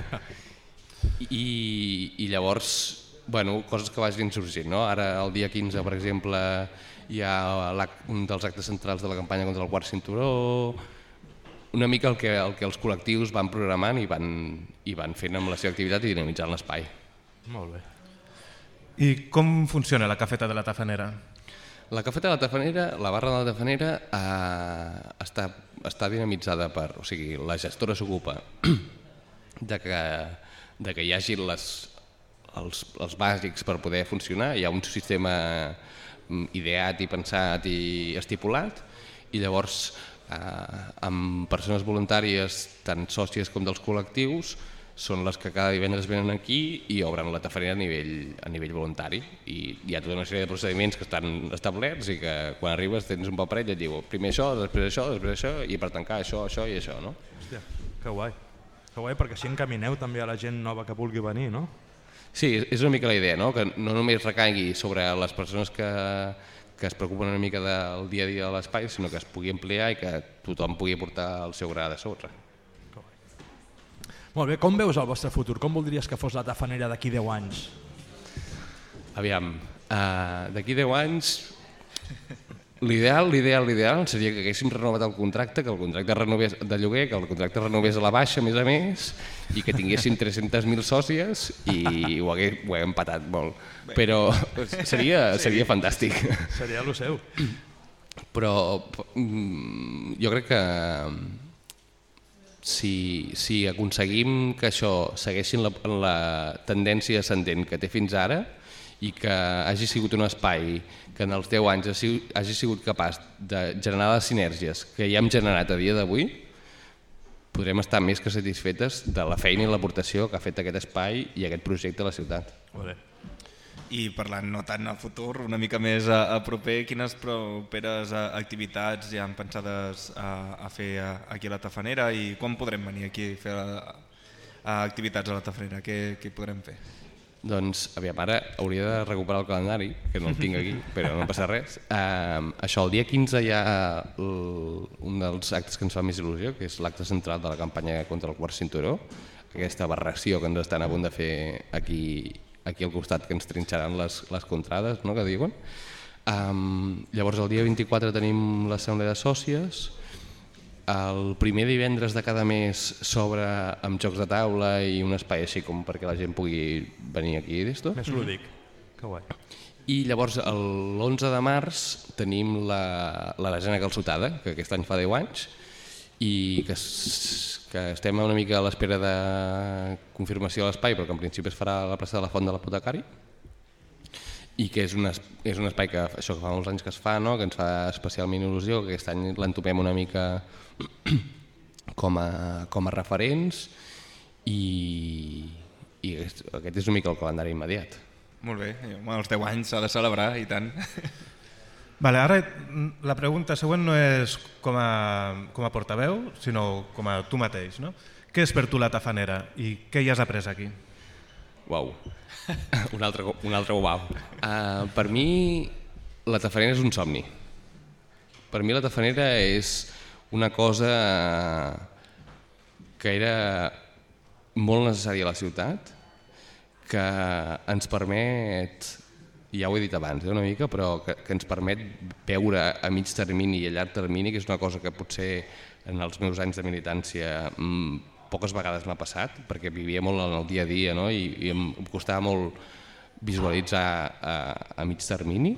I llavors, coses que vagin sorgint. Ara, el dia 15, per exemple, hi ha un dels actes centrals de la campanya contra el quart cinturó, una mica el que els col·lectius van programant i van fent amb la seva activitat i dinamitzant l'espai. Molt bé. I com funciona la cafeta de la Tafanera? La cafeta de la Tafanera, la barra de la Tafanera, està dinamitzada o sigui, la gestora s'ocupa de que hi hagi els bàsics per poder funcionar. Hi ha un sistema ideat i pensat i estipulat, i llavors amb persones voluntàries, tant sòcies com dels col·lectius, són les que cada divendres venen aquí i obren la tafanera a nivell voluntari. I hi ha tota una sèrie de procediments que estan establerts i que quan arribes tens un paper i et diu primer això, després això, i per tancar això i això. No? Hòstia, que guai. Que guai, perquè així encamineu també a la gent nova que vulgui venir, no? Sí, és una mica la idea, no? Que no només recaigui sobre les persones que es preocupen una mica del dia a dia de l'espai, sinó que es pugui ampliar i que tothom pugui portar el seu gra de sorra. Molt bé, com veus el vostre futur? Com voldries que fos la Tafanera d'aquí 10 anys? Aviam, d'aquí 10 anys, l'ideal seria que haguéssim renovat el contracte, que el contracte renovés de lloguer, que el contracte renovés a la baixa, a més, i que tinguéssim 300.000 sòcies i ho haguem patat molt. Però seria fantàstic. Seria el seu. Però jo crec que si aconseguim que això segueixi la tendència ascendent que té fins ara i que hagi sigut un espai que en els 10 anys hagi sigut capaç de generar les sinergies que ja hem generat a dia d'avui, podrem estar més que satisfetes de la feina i l'aportació que ha fet aquest espai i aquest projecte a la ciutat. I parlant no tant a futur, una mica més a proper, quines properes activitats hi han pensades a fer aquí a la Tafanera i quan podrem venir aquí a fer activitats a la Tafanera? Què podrem fer? Doncs, aviam, ara hauria de recuperar el calendari, que no el tinc aquí, però no passa res. Això, el dia 15 hi ha un dels actes que ens fa més il·lusió, que és l'acte central de la campanya contra el quart cinturó, aquesta aberració que ens estan a punt de fer aquí al costat, que ens trinxaran les contrades, no?, que diuen. Llavors, el dia 24 tenim l'assemblea de sòcies. El primer divendres de cada mes s'obre amb jocs de taula i un espai així com perquè la gent pugui venir aquí. Més lúdic. Que guai. I llavors, l'11 de març tenim la desena calçotada, que aquest any fa 10 anys, i que estem una mica a l'espera de confirmació de l'espai, però que en principi es farà a la plaça de la Font de l'Apotecari, i que és un espai que fa molts anys que es fa, que ens fa especialment il·lusió, que aquest any l'entomem una mica com a referents, i aquest és una mica el calendari immediat. Molt bé, els 10 anys s'ha de celebrar, i tant. Ara la pregunta següent no és com a portaveu, sinó com a tu mateix. Què és per tu la Tafanera i què hi has après aquí? Uau, un altre uau. Per mi la Tafanera és un somni. Per mi la Tafanera és una cosa que era molt necessària a la ciutat, que ens permet, ja ho he dit abans una mica, però que ens permet veure a mig termini i a llarg termini, que és una cosa que potser en els meus anys de militància poques vegades m'ha passat, perquè vivia molt en el dia a dia, no? I em costava molt visualitzar a mig termini,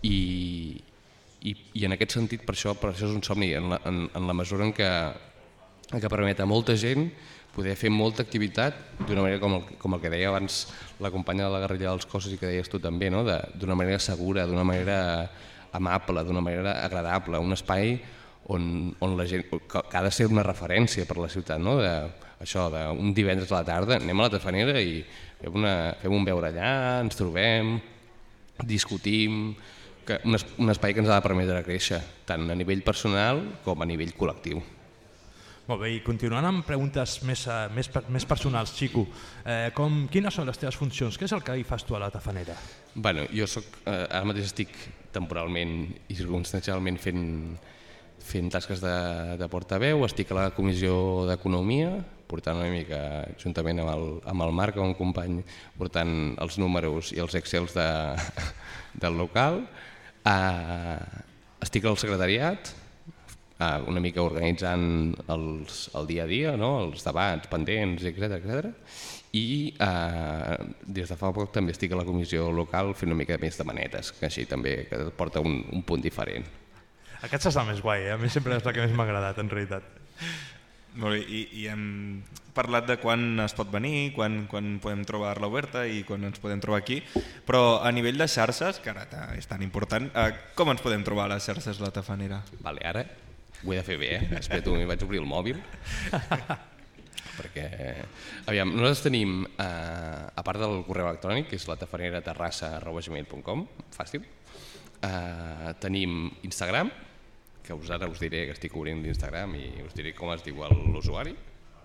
i en aquest sentit per això és un somni, en la mesura en què permet a molta gent poder fer molta activitat d'una manera com el que deia abans la companya de la guerrilla dels cossos i que deies tu també, d'una manera segura, d'una manera amable, d'una manera agradable, un espai on la gent, que ha de ser una referència per la ciutat, no? Això, d'un divendres a la tarda anem a la Tafanera i fem un beure allà, ens trobem, discutim, un espai que ens ha de permetre créixer, tant a nivell personal com a nivell col·lectiu. Molt bé, i continuant amb preguntes més personals, Xico, quines són les teves funcions? Què és el que hi fas tu a la Tafanera? Bueno, jo ara mateix estic temporalment i circumstancialment fent tasques de portaveu, estic a la Comissió d'Economia, portant una mica, juntament amb el Marc, un company, portant els números i els excels del local. Estic al secretariat, una mica organitzant el dia a dia, els debats pendents, etc. I des de fa poc també estic a la comissió local fent una mica més de manetes, que així també porta un punt diferent. Aquest és el més guai, a mi sempre és el que més m'ha agradat, en realitat. Molt bé, i hem parlat de quan es pot venir, quan podem trobar-la oberta i quan ens podem trobar aquí, però a nivell de xarxes, que ara és tan important, com ens podem trobar a les xarxes de la Tafanera? Vale, ara ho he de fer bé, espera tu, m'hi vaig obrir el mòbil. Perquè, aviam, nosaltres tenim, a part del correu electrònic, que és latafaneraterrassa@gmail.com, fàcil, tenim Instagram, que ara us diré que estic obrint l'Instagram i us diré com es diu l'usuari.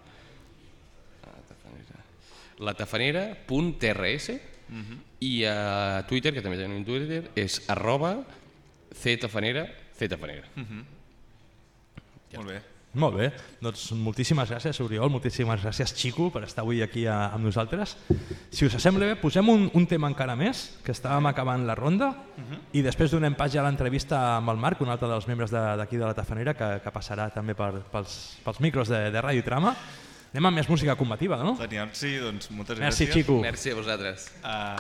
latafanera.trs i a Twitter, que també tenim Twitter, és @ctafanera. Molt bé. Molt bé, doncs moltíssimes gràcies, Oriol, moltíssimes gràcies, Xico, per estar avui aquí amb nosaltres. Si us sembla bé, posem un tema encara més, que estàvem acabant la ronda, i després donem pas ja a l'entrevista amb el Marc, un altre dels membres d'aquí de la Tafanera, que passarà també pels micros de Ràdio Trama. Anem amb més música combativa, no? Genial, sí, doncs moltes gràcies. Merci, Xico. Merci a vosaltres.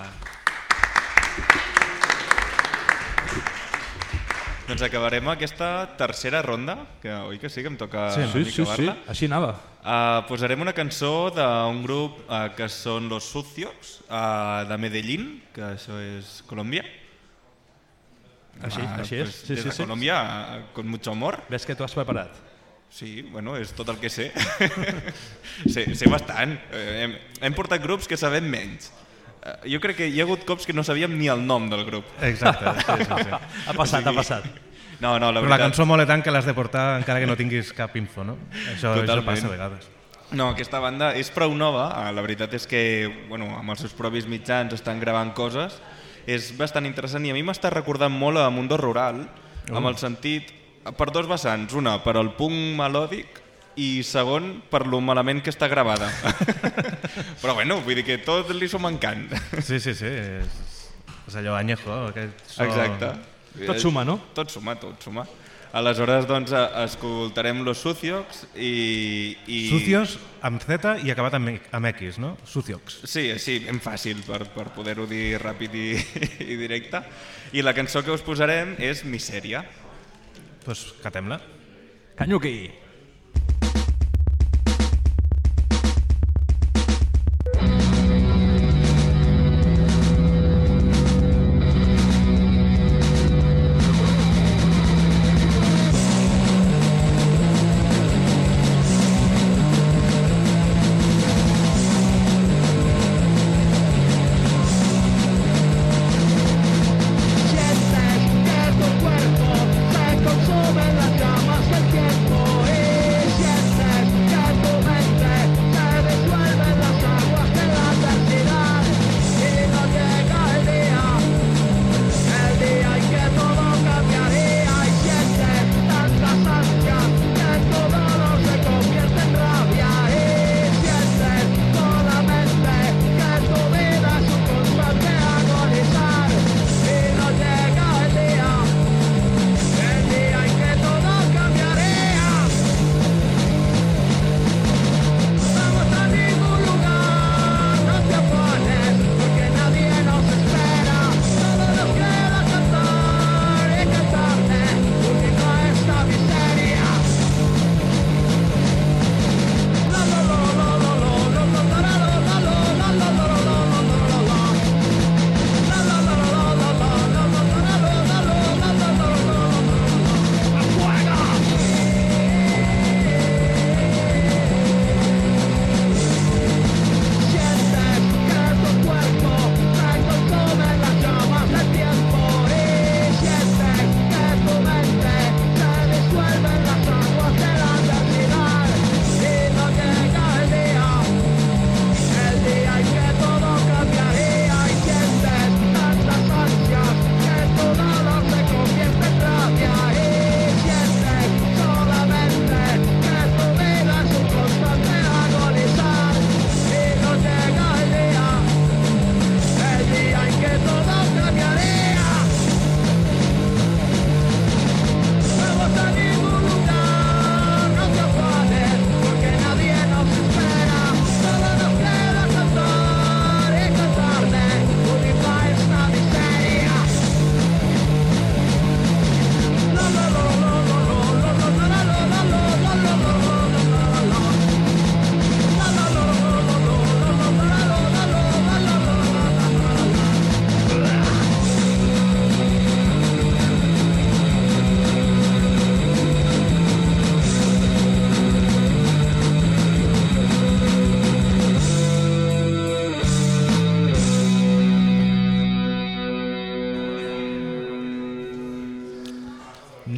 Doncs acabarem aquesta tercera ronda, que oi que sí, que em toca acabar-la? Sí, així anava. Posarem una cançó d'un grup que són Los Sucios, de Medellín, que això és Colòmbia. Així és. Des de Colòmbia, con mucho amor. Ves que t'ho has preparat. Sí, bueno, és tot el que sé. Sé bastant. Hem portat grups que sabem menys. Jo crec que hi ha hagut cops que no sabíem ni el nom del grup. Exacte, sí. Ha passat. No, la veritat... Però la cançó mola tant que l'has de portar encara que no tinguis cap info, no? Això passa a vegades. No, aquesta banda és prou nova. La veritat és que, amb els seus propis mitjans estan gravant coses. És bastant interessant i a mi m'està recordant molt a Mundo Rural, amb el sentit, per dos vessants. Una, per al punk melòdic, i segon, per lo malament que està gravada. Però vull dir que tot li som encant. Sí, és allò añejo. Exacte. Tot suma, no? Tot suma. Aleshores, doncs, escoltarem Los Sucios i... Sucios amb Z i acabat amb X, no? Sucios. Sí, ben fàcil per poder-ho dir ràpid i directe. I la cançó que us posarem és Misèria. Doncs catem-la. Canyuqui! Sientes que tu cuerpo se consume en las llamas del tiempo y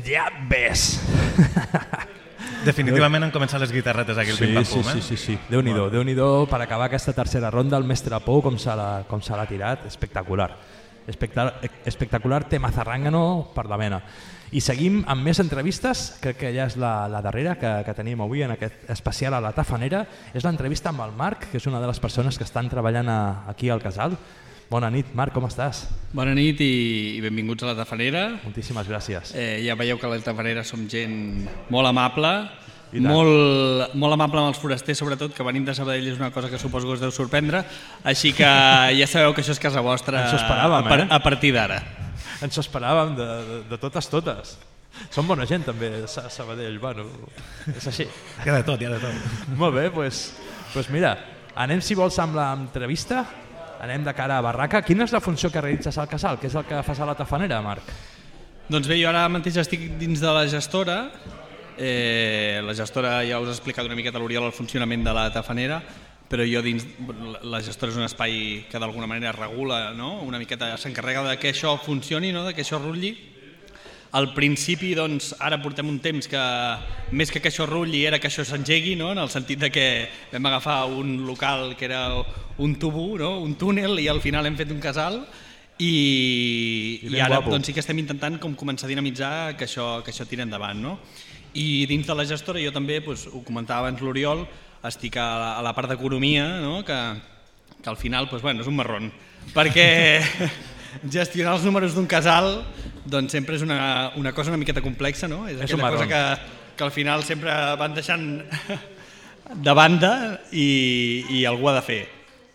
Ja ves! Definitivament han començat les guitarretes aquí, el pim-pam-pum, Sí. Déu-n'hi-do per acabar aquesta tercera ronda, el mestre Pou, com se l'ha tirat, espectacular. Espectacular tema zarrangano per la mena. I seguim amb més entrevistes, crec que ja és la darrera que tenim avui en aquest especial a la Tafanera. És l'entrevista amb el Marc, que és una de les persones que estan treballant aquí al casal. Bona nit, Marc, com estàs? Bona nit i benvinguts a la Tafanera. Moltíssimes gràcies. Ja veieu que a la Tafanera som gent molt amable, molt amable amb els forasters, sobretot, que venim de Sabadell és una cosa que suposo que us deu sorprendre, així que ja sabeu que això és casa vostra a partir d'ara. Ens ho esperàvem de totes. Són bona gent també, Sabadell, bueno, és així. Hi ha de tot. Molt bé, doncs mira, anem si vols amb l'entrevista, anem de cara a barraca. Quina és la funció que realitzes al casal? Què és el que fas a la Tafanera, Marc? Doncs bé, jo ara mateix estic dins de la gestora. La gestora ja us ha explicat una miqueta l'Oriol el funcionament de la Tafanera, però jo dins la gestora és un espai que d'alguna manera regula, no? Una miqueta s'encarrega que això funcioni, no? Que això rutlli. Al principi, doncs, ara portem un temps que més que això rutlli era que això s'engegui, no? En el sentit de que vam agafar un local que era un tubo, no? Un túnel, i al final hem fet un casal i ara doncs, sí que estem intentant començar a dinamitzar que això tiri endavant, no? I dins de la gestora jo també, ho comentava abans l'Oriol, estic a la part d'economia, no? Que al final és un marrón, perquè gestionar els números d'un casal doncs sempre és una cosa una miqueta complexa, no? És aquella cosa que al final sempre van deixant de banda i algú ha de fer.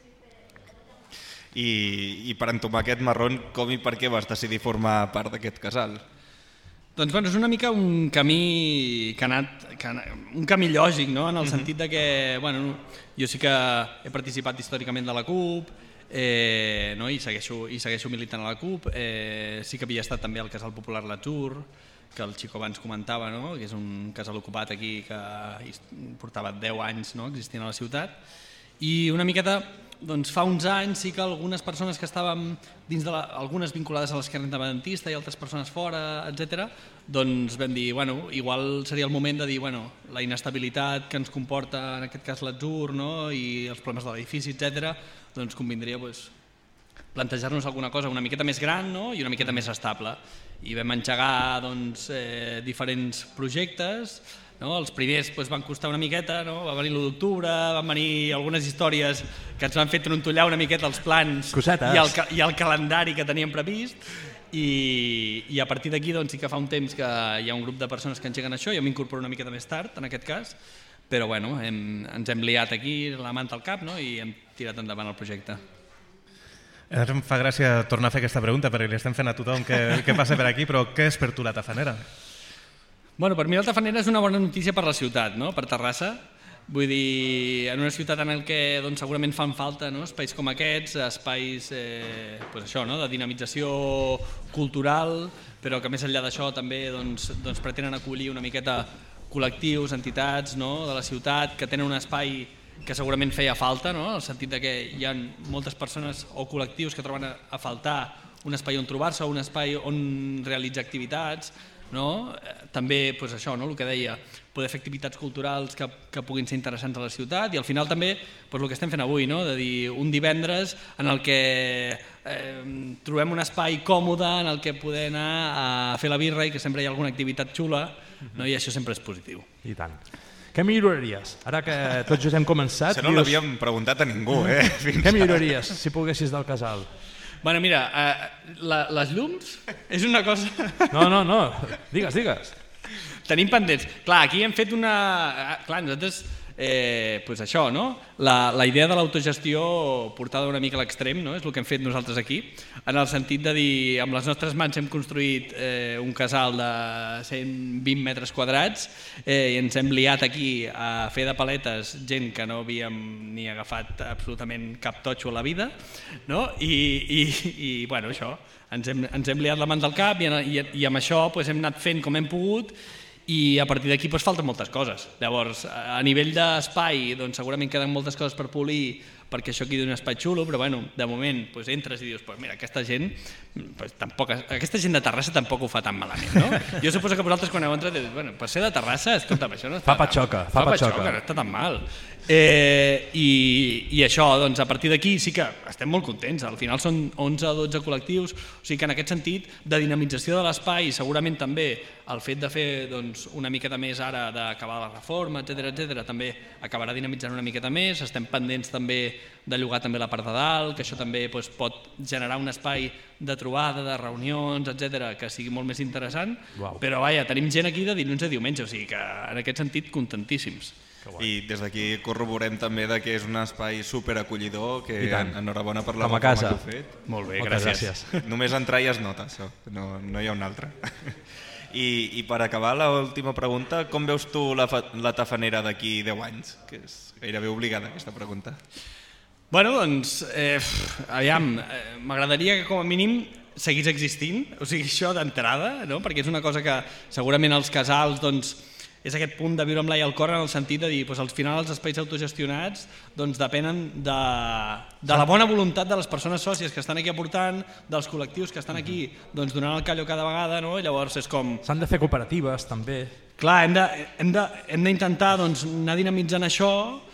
I per entomar aquest marrón, com i per què vas decidir formar part d'aquest casal? Doncs és una mica un camí que ha anat, un camí lògic, no? En el sentit de que jo sí que he participat històricament de la CUP, no? I segueixo militant a la CUP, sí que havia estat també al Casal Popular L'Atzur, que el Chico abans comentava, no? Que és un casal ocupat aquí que portava 10 anys, no? Existint a la ciutat, i una miqueta fa uns anys sí que algunes persones que estàvem dins algunes vinculades a l'esquerra independentista i altres persones fora, etc., doncs vam dir, igual seria el moment de dir, la inestabilitat que ens comporta en aquest cas l'Atzur, no? I els problemes de l'edifici, etc., doncs convindria plantejar-nos alguna cosa una miqueta més gran, no? I una miqueta més estable. I vam engegar diferents projectes. Els primers van costar una miqueta, va venir l'1 d'octubre, van venir algunes històries que ens van fer trontollar una miqueta els plans i el calendari que teníem previst, i a partir d'aquí sí que fa un temps que hi ha un grup de persones que engeguen això. Jo m'incorporo una miqueta més tard en aquest cas, però ens hem liat aquí la manta al cap i hem tirat endavant el projecte. Em fa gràcia tornar a fer aquesta pregunta perquè li estem fent a tothom que passa per aquí, però què és per tu la Tafanera? Per mi la Tafanera és una bona notícia per la ciutat, per Terrassa. Vull dir, en una ciutat en què segurament fan falta espais com aquests, espais de dinamització cultural, però que més enllà d'això també pretenen acollir una miqueta col·lectius, entitats de la ciutat que tenen un espai que segurament feia falta, en el sentit que hi ha moltes persones o col·lectius que troben a faltar un espai on trobar-se, un espai on realitzar activitats, també això, el que deia, poder fer activitats culturals que puguin ser interessants a la ciutat, i al final també el que estem fent avui, de dir un divendres en el que trobem un espai còmode en el que poder anar a fer la birra i que sempre hi ha alguna activitat xula, i això sempre és positiu. I tant. Què milloraries? Ara que tots just hem començat... Això no l'havíem preguntat a ningú, Què milloraries si poguessis del casal? Mira, les llums és una cosa... No, digues. Tenim pendents. Clar, aquí hem fet una... Clar, nosaltres, això, no? La idea de l'autogestió portada una mica a l'extrem, no? És el que hem fet nosaltres aquí, en el sentit de dir, amb les nostres mans hem construït un casal de 120 metres quadrats i ens hem liat aquí a fer de paletes gent que no havíem ni agafat absolutament cap totxo a la vida, no? I això, ens hem liat la mans al cap i amb això hem anat fent com hem pogut i a partir d'aquí falten moltes coses. Llavors, a nivell d'espai, doncs segurament queden moltes coses per polir perquè això quedi un espai xulo, però bueno, de moment entres i dius, mira, aquesta gent de Terrassa tampoc ho fa tan malament, no? Jo suposo que vosaltres quan heu entrat dius, bueno, per ser de Terrassa, escolta'm, això no està fa patxoca, no està tan mal. I això, doncs a partir d'aquí sí que estem molt contents, al final són 11 o 12 col·lectius, o sigui que en aquest sentit de dinamització de l'espai i segurament també el fet de fer una miqueta més ara d'acabar la reforma, etc també acabarà dinamitzant una miqueta més, estem pendents també de llogar també la part de dalt, que això també pot generar un espai de trobada, de reunions, etc que sigui molt més interessant, però vaja, tenim gent aquí de dilluns a diumenge, o sigui que en aquest sentit contentíssims. I des d'aquí corroborem també que és un espai superacollidor, que enhorabona per la com a casa. Que heu fet. Molt bé, gràcies. Només entrar i es nota això, no hi ha un altre. I per acabar, l'última pregunta, com veus tu la tafanera d'aquí 10 anys? Que és gairebé obligada aquesta pregunta. Bueno, doncs, aviam, m'agradaria que com a mínim seguís existint, o sigui, això d'entrada, no? Perquè és una cosa que segurament els casals, doncs, és aquest punt de viure amb l'ai al cor en el sentit de dir, al final els espais autogestionats depenen de la bona voluntat de les persones sòcies que estan aquí aportant, dels col·lectius que estan aquí donant el callo cada vegada, no? Llavors és com... S'han de fer cooperatives també. Clar, hem d'intentar anar dinamitzant això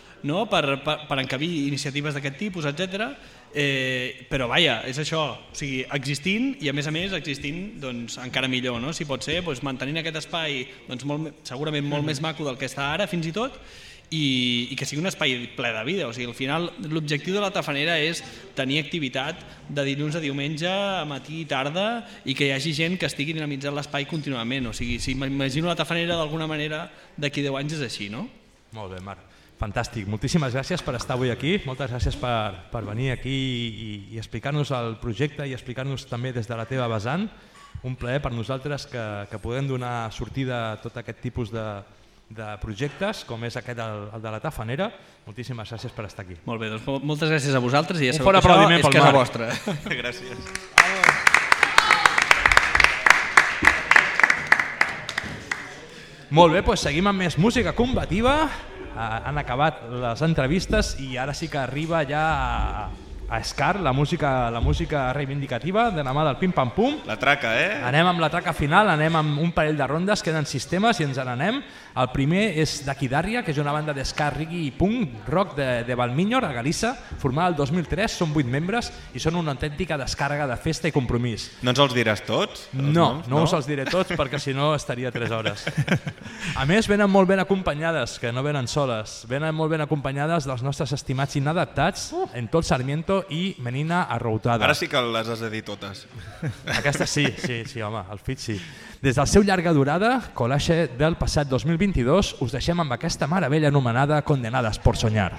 per encabir iniciatives d'aquest tipus, etc. Però vaja, és això, o sigui, existint i a més existint encara millor, si pot ser, mantenint aquest espai segurament molt més maco del que està ara fins i tot i que sigui un espai ple de vida, o sigui, al final l'objectiu de la tafanera és tenir activitat de dilluns a diumenge, matí i tarda i que hi hagi gent que estigui dinamitzant l'espai contínuament, o sigui, si m'imagino la tafanera d'alguna manera d'aquí 10 anys és així, no? Molt bé, Marc. Fantàstic, moltíssimes gràcies per estar avui aquí, moltes gràcies per venir aquí i explicar-nos el projecte i explicar-nos també des de la teva vessant. Un plaer per nosaltres que podem donar sortida a tot aquest tipus de projectes, com és aquest el de la tafanera. Moltíssimes gràcies per estar aquí. Molt bé, doncs moltes gràcies a vosaltres i ja sabeu que això és casa vostra. Gràcies. Molt bé, doncs seguim amb més música combativa. Han acabat les entrevistes i ara sí que arriba ja a Scar, la música reivindicativa de la mà del Pim Pam Pum. La traca, Anem amb la traca final, anem amb un parell de rondes, queden sistemes i ens n'anem. El primer és d'Aquidària, que és una banda d'escar, reggae i punk rock de Valmiñor, a Galissa, formada el 2003, són 8 membres i són una autèntica descàrrega de festa i compromís. No ens els diràs tots? No us els diré tots perquè si no estaria 3 hores. A més, venen molt ben acompanyades, que no venen soles, venen molt ben acompanyades dels nostres estimats inadaptats, en tot Sarmiento i Menina Arroutada. Ara sí que les has de dir totes. Aquesta sí, home, el fit sí. Des del seu llarga durada, Collage del passat 2022, us deixem amb aquesta meravella anomenada Condenadas por Soñar.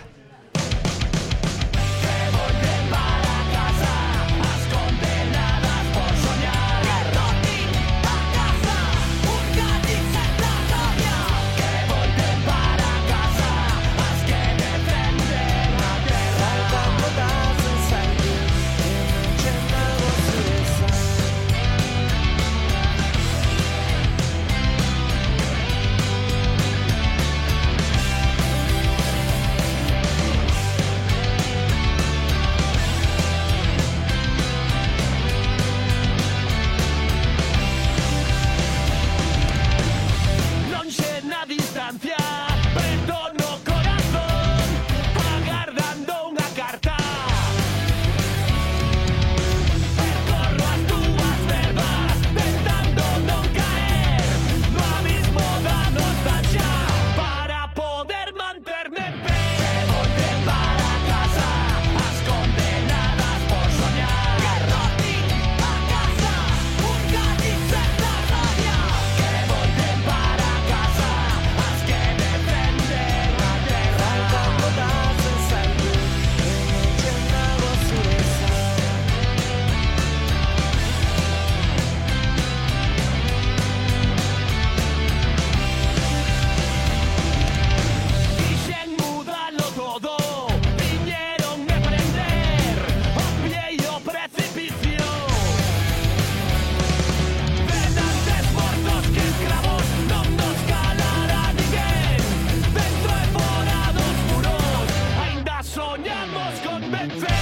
soñamos con vencer.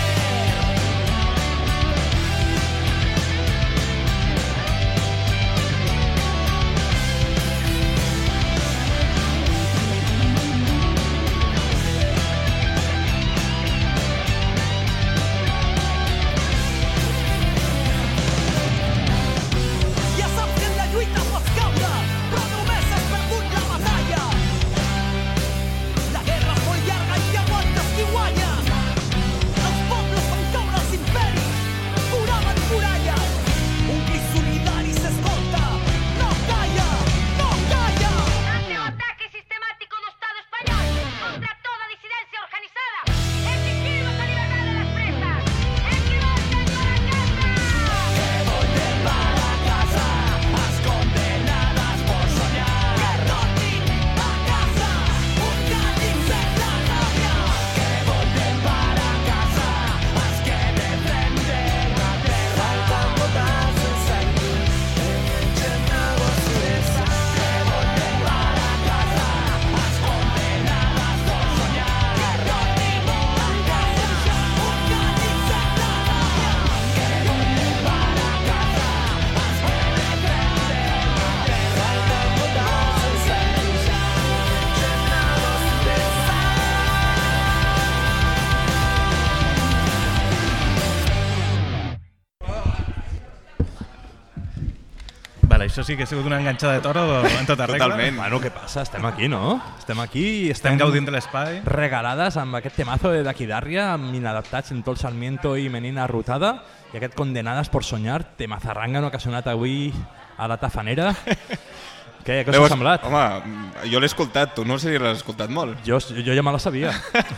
Això sí que ha sigut una enganxada de toro en tota regla. Totalment. Bueno, què passa? Estem aquí, no? Estem aquí i estem gaudint de l'espai. Regalades amb aquest temazo de Daquidàrria, amb Inadaptats en tot el Sarmiento i Menina Arrutada, i aquest Condenadas por Soñar, temazarranga que ha sonat avui a la Tafanera. Què us ha semblat? Home, jo l'he escoltat, tu no sé si l'has escoltat molt. Jo ja me la sabia.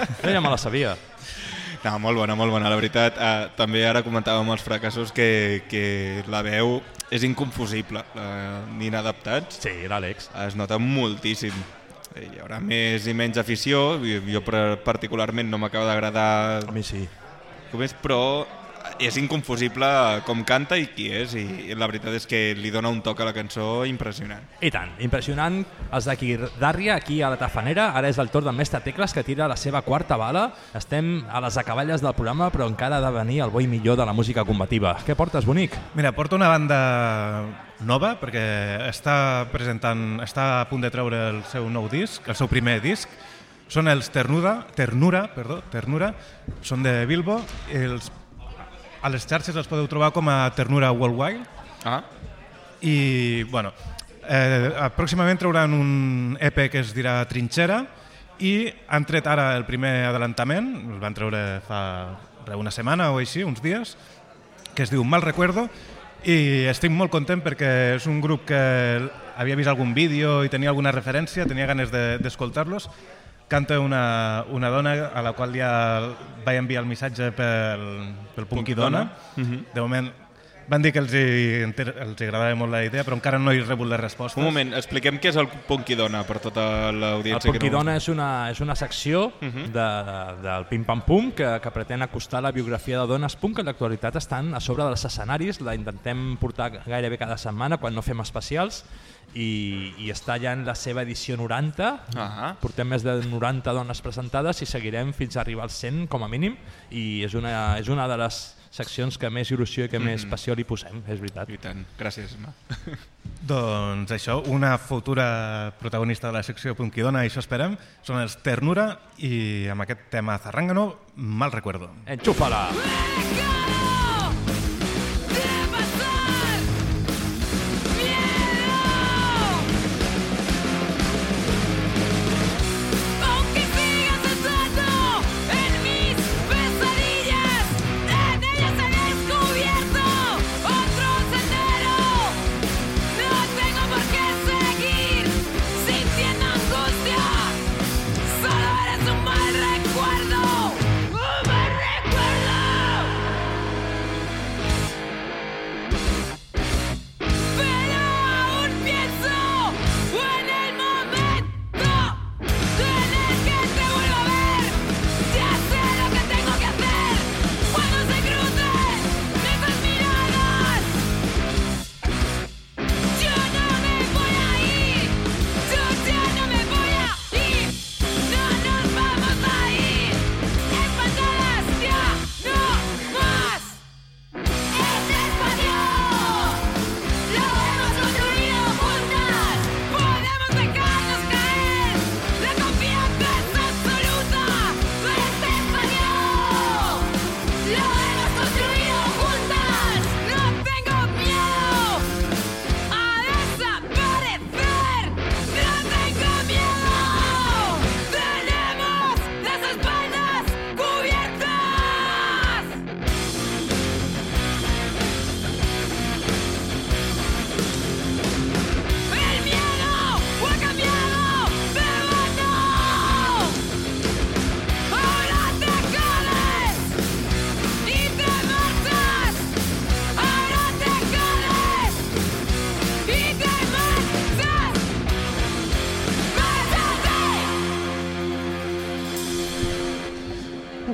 No, molt bona, la veritat. També ara comentàvem els fracassos que la veu és inconfusible. Inadaptats. Sí, l'Àlex. Es nota moltíssim. Hi haurà més i menys afició. Jo particularment no m'acaba d'agradar... A mi sí. Però és inconfusible com canta i qui és, i la veritat és que li dona un toc a la cançó impressionant. I tant, impressionant. Els Daquidàrria aquí a la Tafanera. Ara és el torn del mestre Tecles, que tira la seva quarta bala. Estem a les acaballes del programa, però encara ha de venir el bo i millor de la música combativa. Què portes, bonic? Mira, porto una banda nova, perquè està a punt de treure el seu nou disc, el seu primer disc. Són els Ternura, són de Bilbo. A les xarxes els podeu trobar com a Ternura Worldwide. I, bueno, pròximament trauran un EP que es dirà Trinxera i han tret ara el primer adelantament, el van treure fa una setmana o així, uns dies, que es diu Mal Recuerdo, i estic molt content perquè és un grup que havia vist algun vídeo i tenia alguna referència, tenia ganes d'escoltar-los. Canta una dona a la qual ja vaig enviar el missatge pel Punkidona. De moment van dir que els agradava molt la idea, però encara no he rebut les respostes. Un moment, expliquem què és el Punkidona per tota l'audiència. El Punkidona és una secció del Pim Pam Pum que pretén acostar la biografia de dones punk que en l'actualitat estan a sobre dels escenaris. La intentem portar gairebé cada setmana quan no fem especials i està ja en la seva edició 90. Portem més de 90 dones presentades i seguirem fins a arribar als 100 com a mínim, i és una de les seccions que més il·lusió i que més passió li posem, és veritat. I tant, gràcies. Doncs això, una futura protagonista de la secció Punkidona, això esperem, són els Ternura, i amb aquest tema zarrangano, Mal Recuerdo. Enxúfala!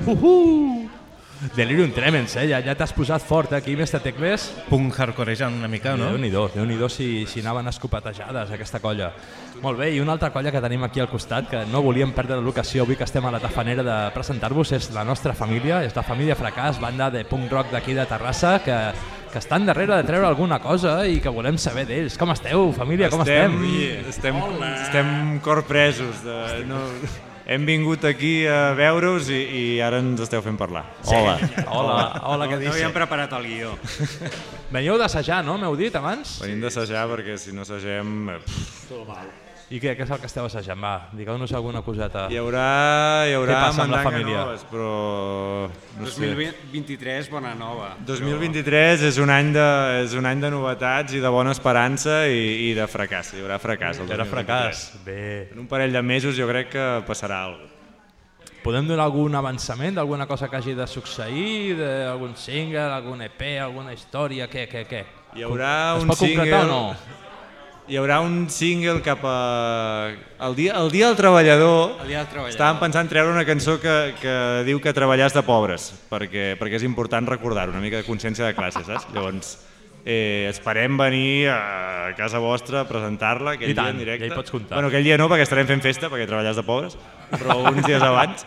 Delirium Tremens, ja t'has posat fort aquí, Mestre Tecles. Punk hardcorejant una mica, no? Déu-n'hi-do si anaven escopatejades aquesta colla. Molt bé, i una altra colla que tenim aquí al costat, que no volíem perdre l'ocasió avui que estem a la Tafanera de presentar-vos, és la nostra família, és la família Fracàs, banda de punk rock d'aquí de Terrassa, que estan darrere de treure alguna cosa i que volem saber d'ells. Com esteu, família? Com estem? Estem corpresos. Hem vingut aquí a veure-us i ara ens esteu fent parlar. Hola. Hola, què dius? No havíem preparat el guió. Veniu d'assajar, no? M'heu dit abans? Venim d'assajar perquè si no assagem... Tot mal. I què és el que esteu assajant? Va, digueu-nos alguna coseta. Hi haurà mandanga noves, però... No 2023, bona nova. 2023 és un any de novetats i de bona esperança i de fracàs. Hi haurà fracàs el 2023. Hi haurà fracàs, bé. En un parell de mesos jo crec que passarà alguna cosa. Podem donar algun avançament d'alguna cosa que hagi de succeir, d'algun single, algun EP, alguna història, què? Hi haurà un single... Es pot concretar o no? Hi haurà un single cap a... El dia del treballador. Estàvem pensant treure una cançó que diu que treballar és de pobres, perquè és important recordar-ho, una mica de consciència de classe, saps? Llavors, esperem venir a casa vostra a presentar-la aquell dia en directe. Ja hi pots comptar. Bueno, aquell dia no, perquè estarem fent festa, perquè treballar és de pobres, però uns dies abans.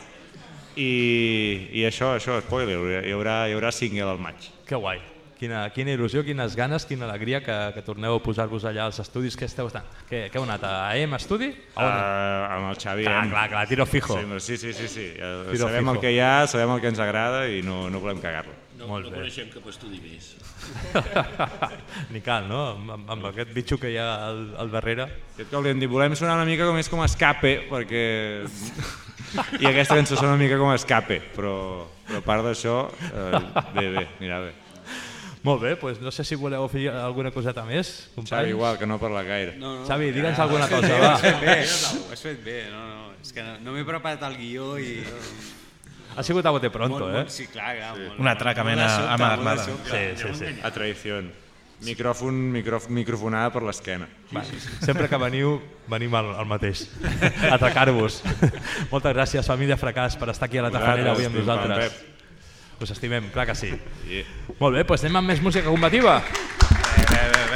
I això, spoiler, hi haurà single al maig. Que guai. Quina il·lusió, quines ganes, quina alegria que torneu a posar-vos allà als estudis. Què esteu estant? Què heu anat? A EM Estudi? Amb el Xavi. Clar, tiro fijo. Sí. Sabem el que hi ha, sabem el que ens agrada i no volem cagar-lo. No coneixem cap estudi més. Ni cal, no? Amb aquest bitxo que hi ha al darrere. Aquest cop li hem dit, volem sonar una mica com escape, perquè... I aquesta cançó sona una mica com escape, però a part d'això, bé, anirà bé. Molt bé, doncs no sé si voleu fer alguna coseta més, companys. Xavi, igual, que no parla gaire. Xavi, digue'ns alguna cosa, va. Ho has fet bé, és que no m'he preparat el guió i... Ha sigut a bote pronto, Sí, clar. Una atracamena amb armada. Sí. A traïció. Microfonada per l'esquena. Sempre que venim al mateix. Atracar-vos. Moltes gràcies, família Fracàs, per estar aquí a la Tafanera avui amb nosaltres. Us estimem, clar que sí. Molt bé, doncs anem amb més música combativa. Bé.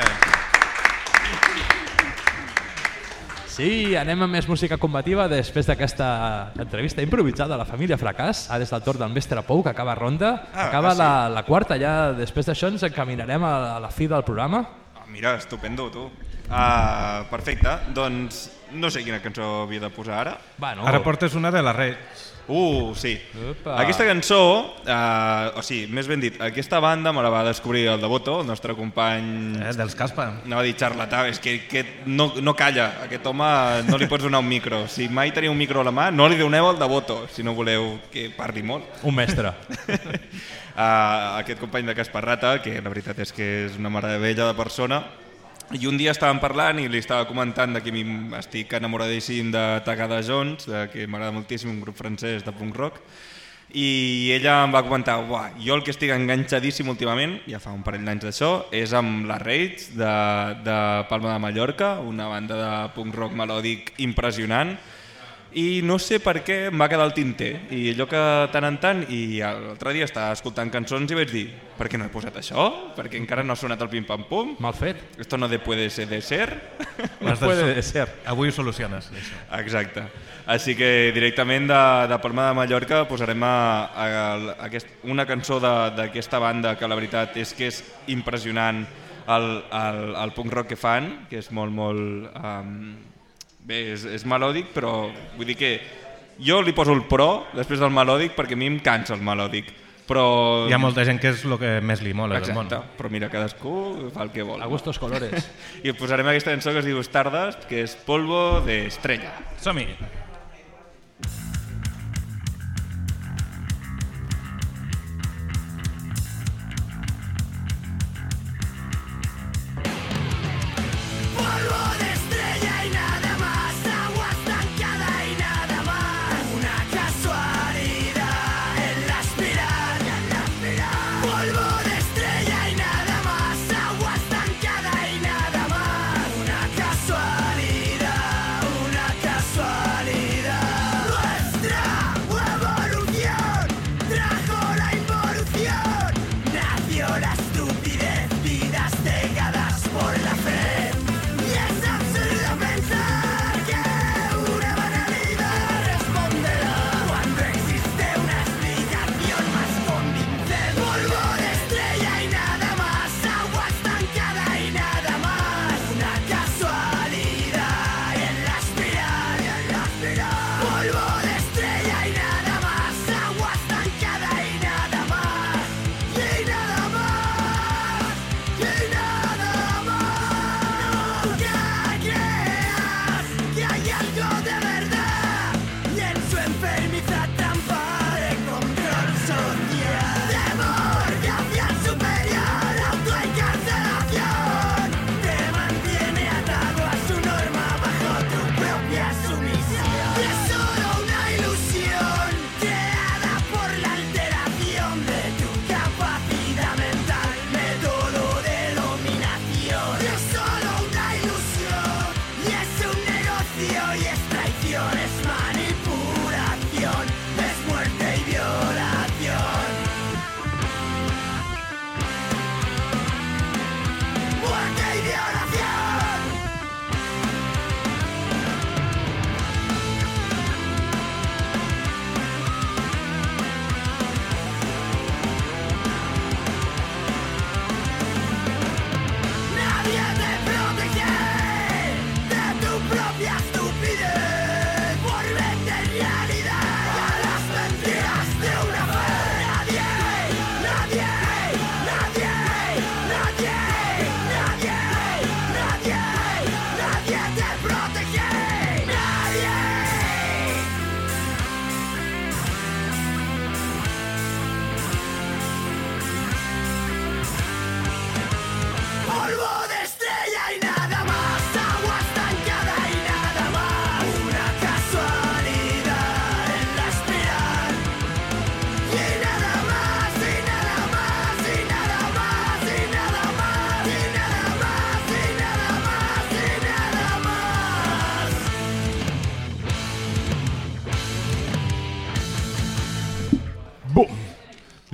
Sí, anem amb més música combativa després d'aquesta entrevista improvisada a la família Fracàs. Ara és el torn del mestre Pou, que acaba ronda. Acaba la quarta, ja després d'això ens encaminarem a la fi del programa. Mira, estupendo, tu. Perfecte, doncs no sé quina cançó havia de posar ara. Ara portes una de la Reig. Sí. Aquesta cançó, o sigui, més ben dit, aquesta banda me la va descobrir el Devoto, el nostre company... Dels Caspa. Anava a dir xarlatà, és que no calla, aquest home no li pots donar un micro. Si mai teniu un micro a la mà, no li doneu al Devoto, si no voleu que parli molt. Un mestre. Aquest company de Casparrata, que la veritat és que és una meravella de persona, i un dia estàvem parlant i li estava comentant que estic enamoradíssim de Tagada Jones, que m'agrada moltíssim, un grup francès de punk rock, i ella em va comentar, jo el que estic enganxadíssim últimament, ja fa un parell d'anys d'això, és amb la Rage de Palma de Mallorca, una banda de punk rock melòdic impressionant, i no sé per què em va quedar el tinter, i allò que tant en tant, i l'altre dia estava escoltant cançons i vaig dir, per què no he posat això? Perquè encara no ha sonat el pim-pam-pum? Mal fet. Esto no puede ser de ser. No puede ser. Avui ho soluciones. Exacte. Així que directament de Palma de Mallorca posarem una cançó d'aquesta banda que la veritat és que és impressionant el punk rock que fan, que és molt... Bé, és melòdic, però vull dir que jo li poso el pro després del melòdic perquè a mi em cansa el melòdic. Però... Hi ha molta gent que és el que més li mola del món. Exacte, però mira, cadascú fa el que vol. A gustos colores. I posarem aquesta cançó que es diu Stardust, que és Polvo de Estrella. Som-hi! Casualidad, una casualidad.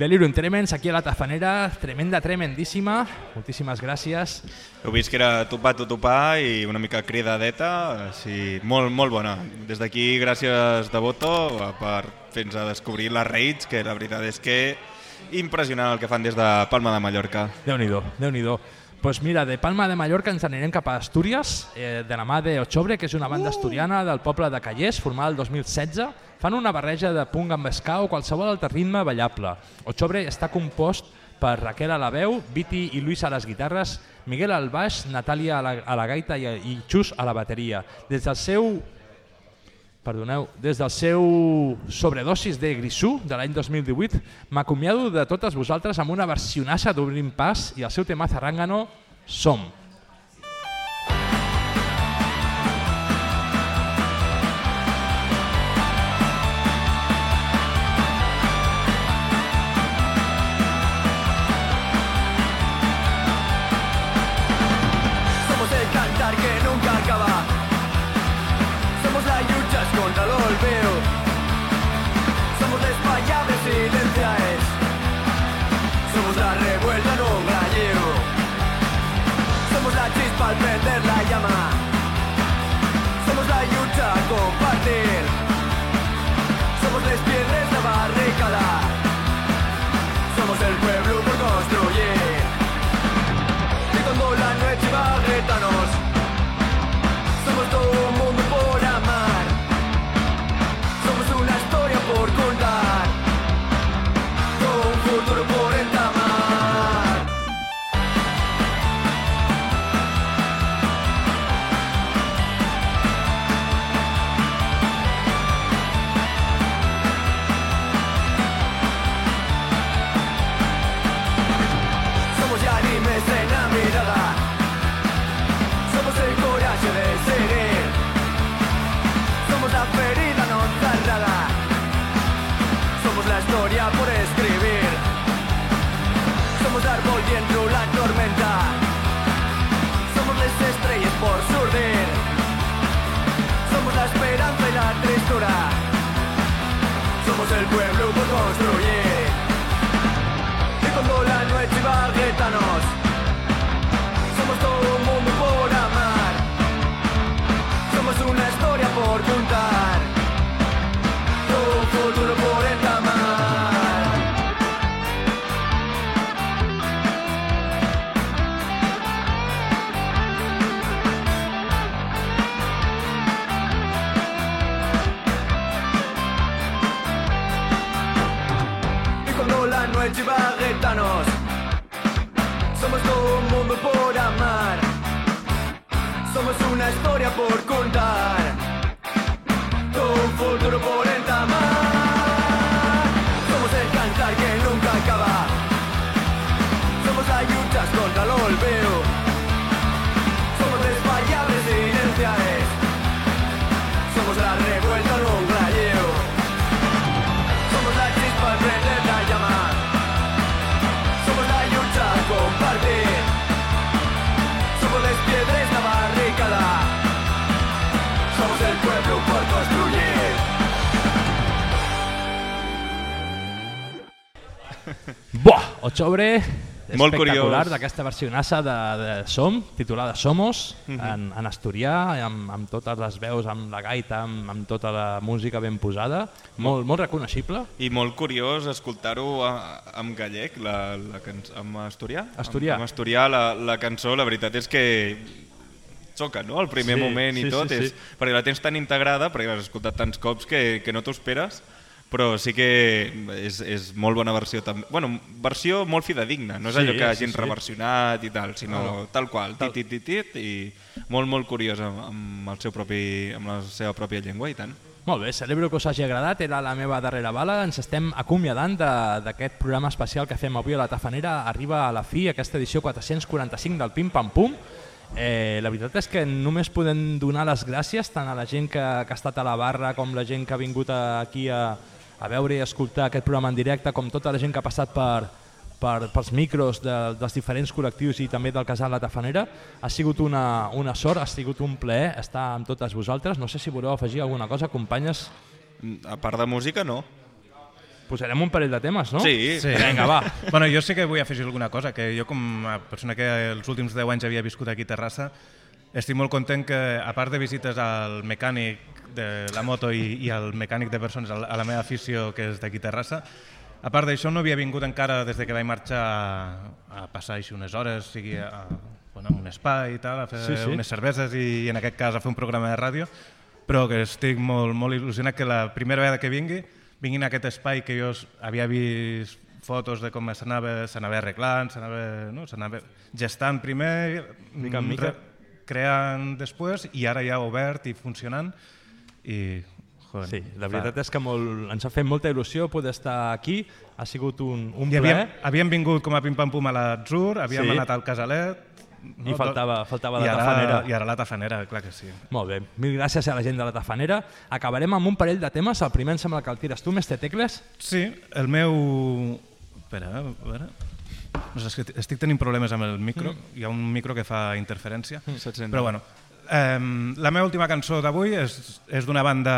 Delirium Tremens, aquí a la Tafanera, tremendíssima, moltíssimes gràcies. Heu vist que era topar i una mica cridadeta, sí, molt bona. Des d'aquí, gràcies de Boto per fer-nos a descobrir la Raids, que la veritat és que impressionant el que fan des de Palma de Mallorca. Déu-n'hi-do. Pues mira, de Palma de Mallorca ens anirem cap a Astúries, de la mà de Ochobre, que és una banda asturiana del poble de Callers, formada el 2016. Fan una barreja de punk amb ska o qualsevol altre ritme ballable. Ochobre està compost per Raquel a la veu, Viti i Luis a les guitarres, Miguel al baix, Natàlia a la gaita i Xus a la bateria. Des del seu sobredosis de Grisú de l'any 2018, m'acomiado de totes vosaltres amb una versionassa d'Obrim Pas i el seu tema zarrangano, Som. Somos el cantar que nunca acaba. Somos las luchas contra el olvido. Somos despayables silenciales. Somos la revuelta en un gallego. Somos la chispa al prender la llama. Somos la lucha a compartir. Somos las piedras de barricada. Somos el pueblo por construir. Y cuando la noche va a gritarnos, somos todo un mundo por amar. Somos una historia por contar. Todo un futuro por entamar. Somos ya animes en la mirada. Somos el coraje de seguir. Somos la ferida no cerrada. Somos la historia por escribir. Somos árbol dentro la tormenta. Somos las estrellas por surdir. Somos la esperanza y la tristura. Somos el pueblo por construir. Y cuando la noche va a gritarnos, somos todo un mundo por amar. Somos una historia por contar. Todo un futuro por entamar. Y cuando la noche va a gritarnos, somos todo un mundo por amar. Somos una historia por contar. Todo un futuro por entamar. Somos el cantar que nunca acaba. Somos las luchas contra el olvido. Somos desfallables silenciales. Somos la revuelta en un gallego. Somos la chispa al prender la llama. Somos la lucha a compartir. Somos las piedras de la barricada. Somos el pueblo por construir. Buah, Ochobre, Molt espectacular, curiós. d'aquesta versionassa de Som, titulada Somos, en asturià, amb totes les veus, amb la gaita, amb tota la música ben posada, molt reconeixible. I molt curiós escoltar-ho en gallec, en asturià. Asturià. En asturià la cançó, la veritat és que xoca, no? El primer moment i tot, perquè la tens tan integrada, perquè l'has escoltat tants cops que no t'ho esperes, però sí que és molt bona versió també. Bueno, versió molt fidedigna, no és allò que hagin reversionat i tal, sinó tal qual, tit, i molt curiós amb la seva pròpia llengua i tant. Molt bé, celebro que us hagi agradat, era la meva darrera bala, ens estem acomiadant d'aquest programa especial que fem avui a la Tafanera, arriba a la fi aquesta edició 445 del Pim Pam Pum. La veritat és que només podem donar les gràcies tant a la gent que ha estat a la barra com la gent que ha vingut aquí a veure i escoltar aquest programa en directe, com tota la gent que ha passat pels micros dels diferents col·lectius i també del casal La Tafanera. Ha sigut una sort, ha sigut un plaer estar amb totes vosaltres. No sé si voleu afegir alguna cosa, companyes. A part de música, no. posarem un parell de temes, no? Sí. Vinga, va. Bueno, jo sí que vull afegir alguna cosa, que jo com a persona que els últims 10 anys havia viscut aquí a Terrassa, estic molt content que, a part de visites al mecànic de la moto i al mecànic de persones, a la meva afició, que és d'aquí a Terrassa, a part d'això no havia vingut encara des de que vaig marxar a passar així unes hores, sigui a un espai i tal, a fer unes cerveses i en aquest cas a fer un programa de ràdio, però que estic molt il·lusionat que la primera vegada que vinguin a aquest espai que jo havia vist fotos de com s'anava arreglant, s'anava gestant primer, mica en mica, creant després i ara ja obert i funcionant. Sí, la veritat és que ens ha fet molta il·lusió poder estar aquí, ha sigut un plaer. Havíem vingut com a pim-pam-pum a l'Atzur, havíem anat al Casalet, i faltava la tafanera. I ara la tafanera, clar que sí. Molt bé, mil gràcies a la gent de la tafanera. Acabarem amb un parell de temes, el primer em sembla que el tires tu, Mestre Tecles. Sí, el meu... Espera, a veure... No sé, estic tenint problemes amb el micro, hi ha un micro que fa interferència, però bueno... La meva última cançó d'avui és d'una banda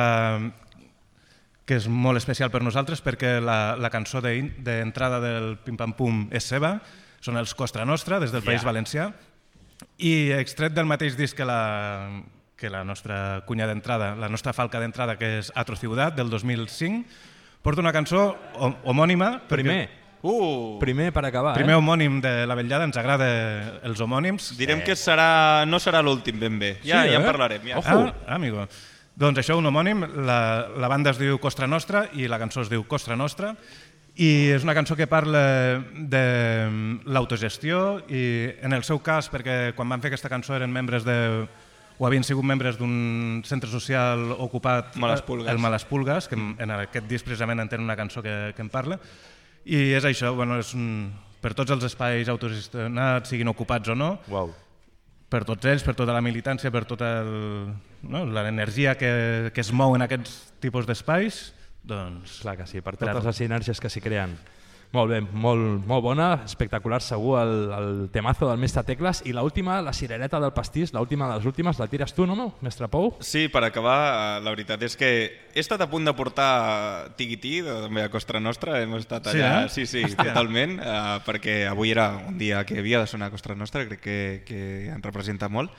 que és molt especial per nosaltres perquè la cançó d'entrada del Pim Pam Pum és seva, són els Costra Nostra, des del País Valencià, i extret del mateix disc que la nostra cunya d'entrada, la nostra falca d'entrada, que és Atro Ciutat, del 2005, porta una cançó homònima. Primer per acabar. Primer homònim de la vetllada, ens agrada els homònims. Direm que no serà l'últim ben bé, ja en parlarem. Amigo. Doncs això, un homònim, la banda es diu Costra Nostra i la cançó es diu Costra Nostra i és una cançó que parla de l'autogestió i en el seu cas, perquè quan van fer aquesta cançó eren membres o havien sigut membres d'un centre social ocupat, el Malaspulgas, que en aquest disc precisament en tenen una cançó que en parla. I és això, és per tots els espais autogestionats, siguin ocupats o no, per tots ells, per tota la militància, per tota l'energia que es mou en aquests tipus d'espais, doncs... Clar que sí, per totes les sinergies que s'hi creen. Molt bé, molt bona, espectacular segur el temazo del Mestre Tecles. I l'última, la cirereta del pastís, l'última de les últimes, la tires tu, no, Mestre Pou? Sí, per acabar, la veritat és que he estat a punt de portar Tiguití, també a Costra Nostra, hem estat allà, sí, totalment, perquè avui era un dia que havia de sonar a Costra Nostra, crec que en representa molt.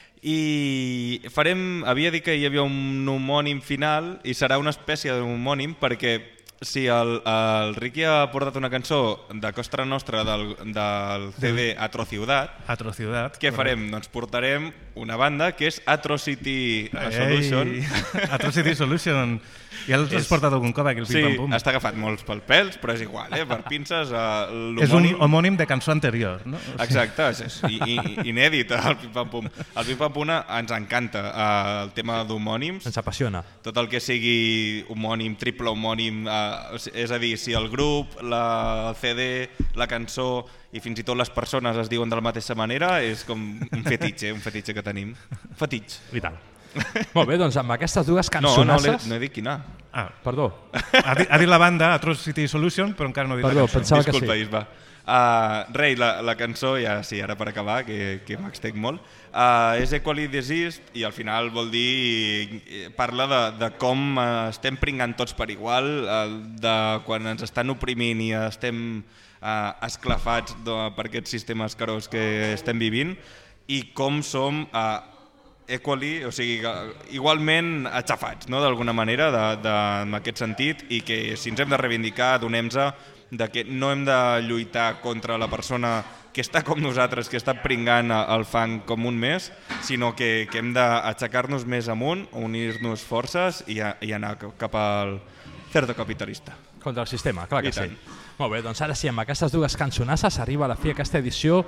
I havia dit que hi havia un homònim final i serà una espècie d'homònim perquè si el Riqui ha portat una cançó de Costra Nostra del CD Atro Ciutat, què farem? Doncs portarem una banda que és Atrocity Solution. Atrocity Solution. Ja els has portat algun cop aquí, el Pim Pam Pum. Sí, està agafat molts pel pèls, però és igual, per pinces. És un homònim de cançó anterior, no? Exacte, és inèdit el Pim Pam Pum. El Pim Pam Pum ens encanta el tema d'homònims. Ens apassiona. Tot el que sigui homònim, triple homònim, és a dir, si el grup, el CD, la cançó i fins i tot les persones es diuen de la mateixa manera, és com un fetitxe que tenim. Fetitx. I tant. Molt bé, doncs amb aquestes dues cançonasses... No he dit quina. Perdó. Ha dit la banda Atrocity Solution, però encara no ha dit la cançó. Pensava que sí. Disculpa, Rei, la cançó, ja sí, ara per acabar, que m'extenc molt, és Equally Diseased i al final vol dir, parla de com estem pringant tots per igual, de quan ens estan oprimint i estem esclafats per aquest sistema escarós que estem vivint i com som equally, o sigui, igualment aixafats, d'alguna manera, en aquest sentit, i que si ens hem de reivindicar, donem-nos que no hem de lluitar contra la persona que està com nosaltres, que està pringant el fang com un mes, sinó que hem d'aixecar-nos més amunt, unir-nos forces i anar cap al cerdo capitalista. Contra el sistema, clar que sí. Molt bé, doncs ara sí, amb aquestes dues cançonasses arriba a la fi aquesta edició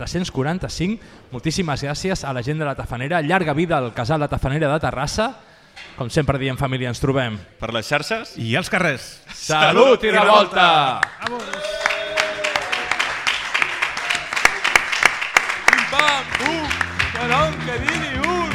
445. Moltíssimes gràcies a la gent de la Tafanera. Llarga vida al casal La Tafanera de Terrassa. Com sempre diem, família, ens trobem per les xarxes i als carrers. Salut i revolta! Pim pam pum, que no en quedi ni un!